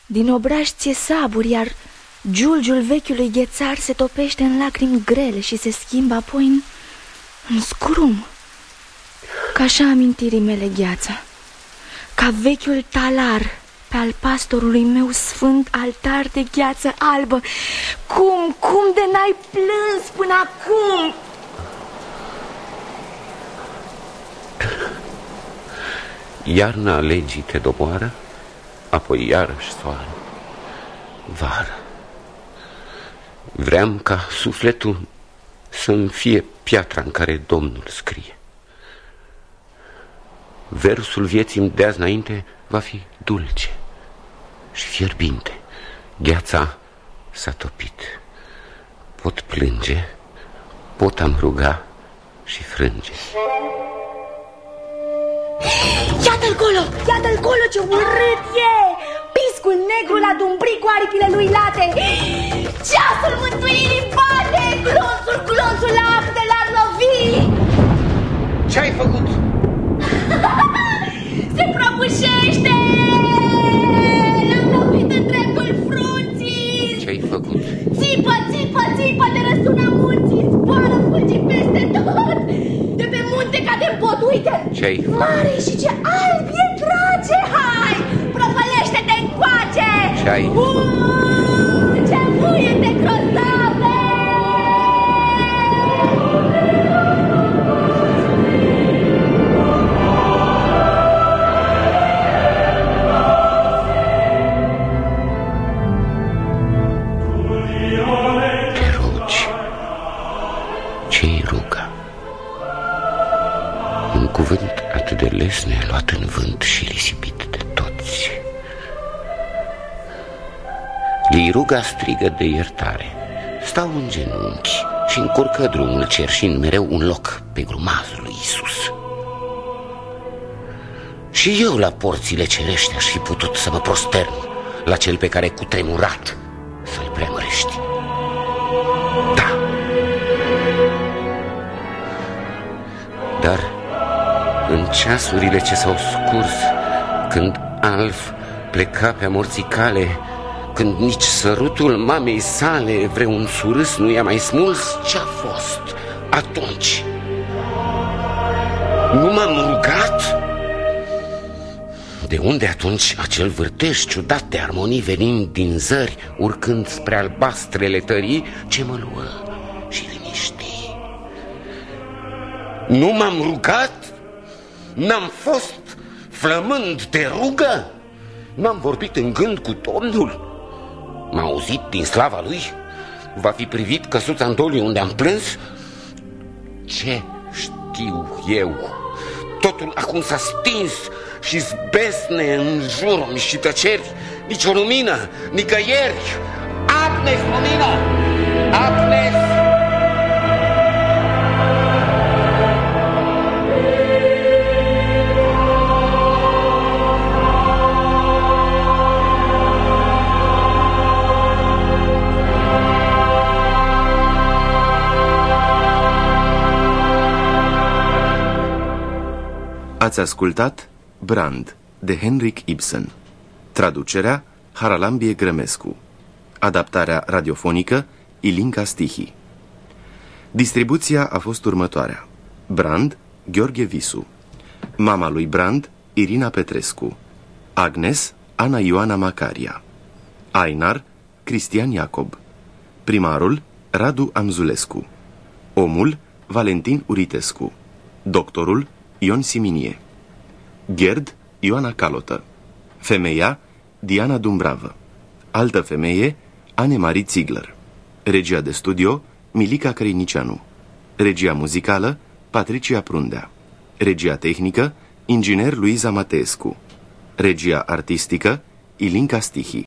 Din obraj ție saburi, iar giulgiul vechiului ghețar se topește în lacrimi grele și se schimbă apoi în scrum. Ca așa amintirii mele gheața, ca vechiul talar pe al pastorului meu sfânt altar de gheață albă. Cum de n-ai plâns până acum? Iarna legii te doboară, apoi iarăși soare, vară. Vreau ca sufletul să-mi fie piatra în care Domnul scrie. Versul vieții de azi înainte va fi dulce și fierbinte. Gheața s-a topit. Pot plânge, pot am ruga și frânge. Iată-l colo, ce urât e! Piscul negru la dumbrii cu aripile lui late. Ceasul mântuirii bate, glonțul lapte l-ar lovi. Ce-ai făcut? Se prăbușește! L-am lovit în dreptul frunții. Ce-ai făcut? Țipă, de răsună munții. Zboară fulgii peste tot. De pe munte cade în pod, uite. Ce-ai făcut? Mare și ce alb e, drage. Hai, prăvălește-te încoace. Ce-ai făcut? Ce muiete grozave! Ce-i ruga? Un cuvânt atât de lesne, luat în vânt și risipit de toți. Li ruga strigă de iertare. Stau în genunchi și încurcă drumul, cerșind mereu un loc pe grumazul lui Iisus. Și eu la porțile cerești aș fi putut să mă prostern la cel pe care cu tremurat să-l preamărești. Da. Dar în ceasurile ce s-au scurs, când Alf pleca pe morții cale, când nici sărutul mamei sale vreun surâs nu i-a mai smuls, ce-a fost atunci? Nu m-am rugat? De unde atunci acel vârtej ciudat de armonii venind din zări, urcând spre albastrele tării ce mă luă și liniști? Nu m-am rugat? N-am fost flămând de rugă? N-am vorbit în gând cu Domnul? M-a auzit din slava lui? Va fi privit căsuța în doliu unde am plâns? Ce știu eu? Totul acum s-a stins și zbesne în jurul și tăceri. Nici o lumină, nicăieri. Agnes, lumină! Agnes! Ați ascultat Brand, de Henrik Ibsen. Traducerea Haralambie Grămescu. Adaptarea radiofonică Ilinca Stihi. Distribuția a fost următoarea: Brand, Gheorghe Visu; mama lui Brand, Irina Petrescu; Agnes, Ana Ioana Macaria; Ainar, Cristian Iacob; primarul, Radu Amzulescu; omul, Valentin Uritescu; doctorul, Ion Siminie; Gerd, Ioana Calotă; femeia, Diana Dumbravă; altă femeie, Anne-Marie Ziegler; regia de studio, Milica Creinicianu; regia muzicală, Patricia Prundea; regia tehnică, inginer Luiza Mateescu; regia artistică, Ilinca Stihi.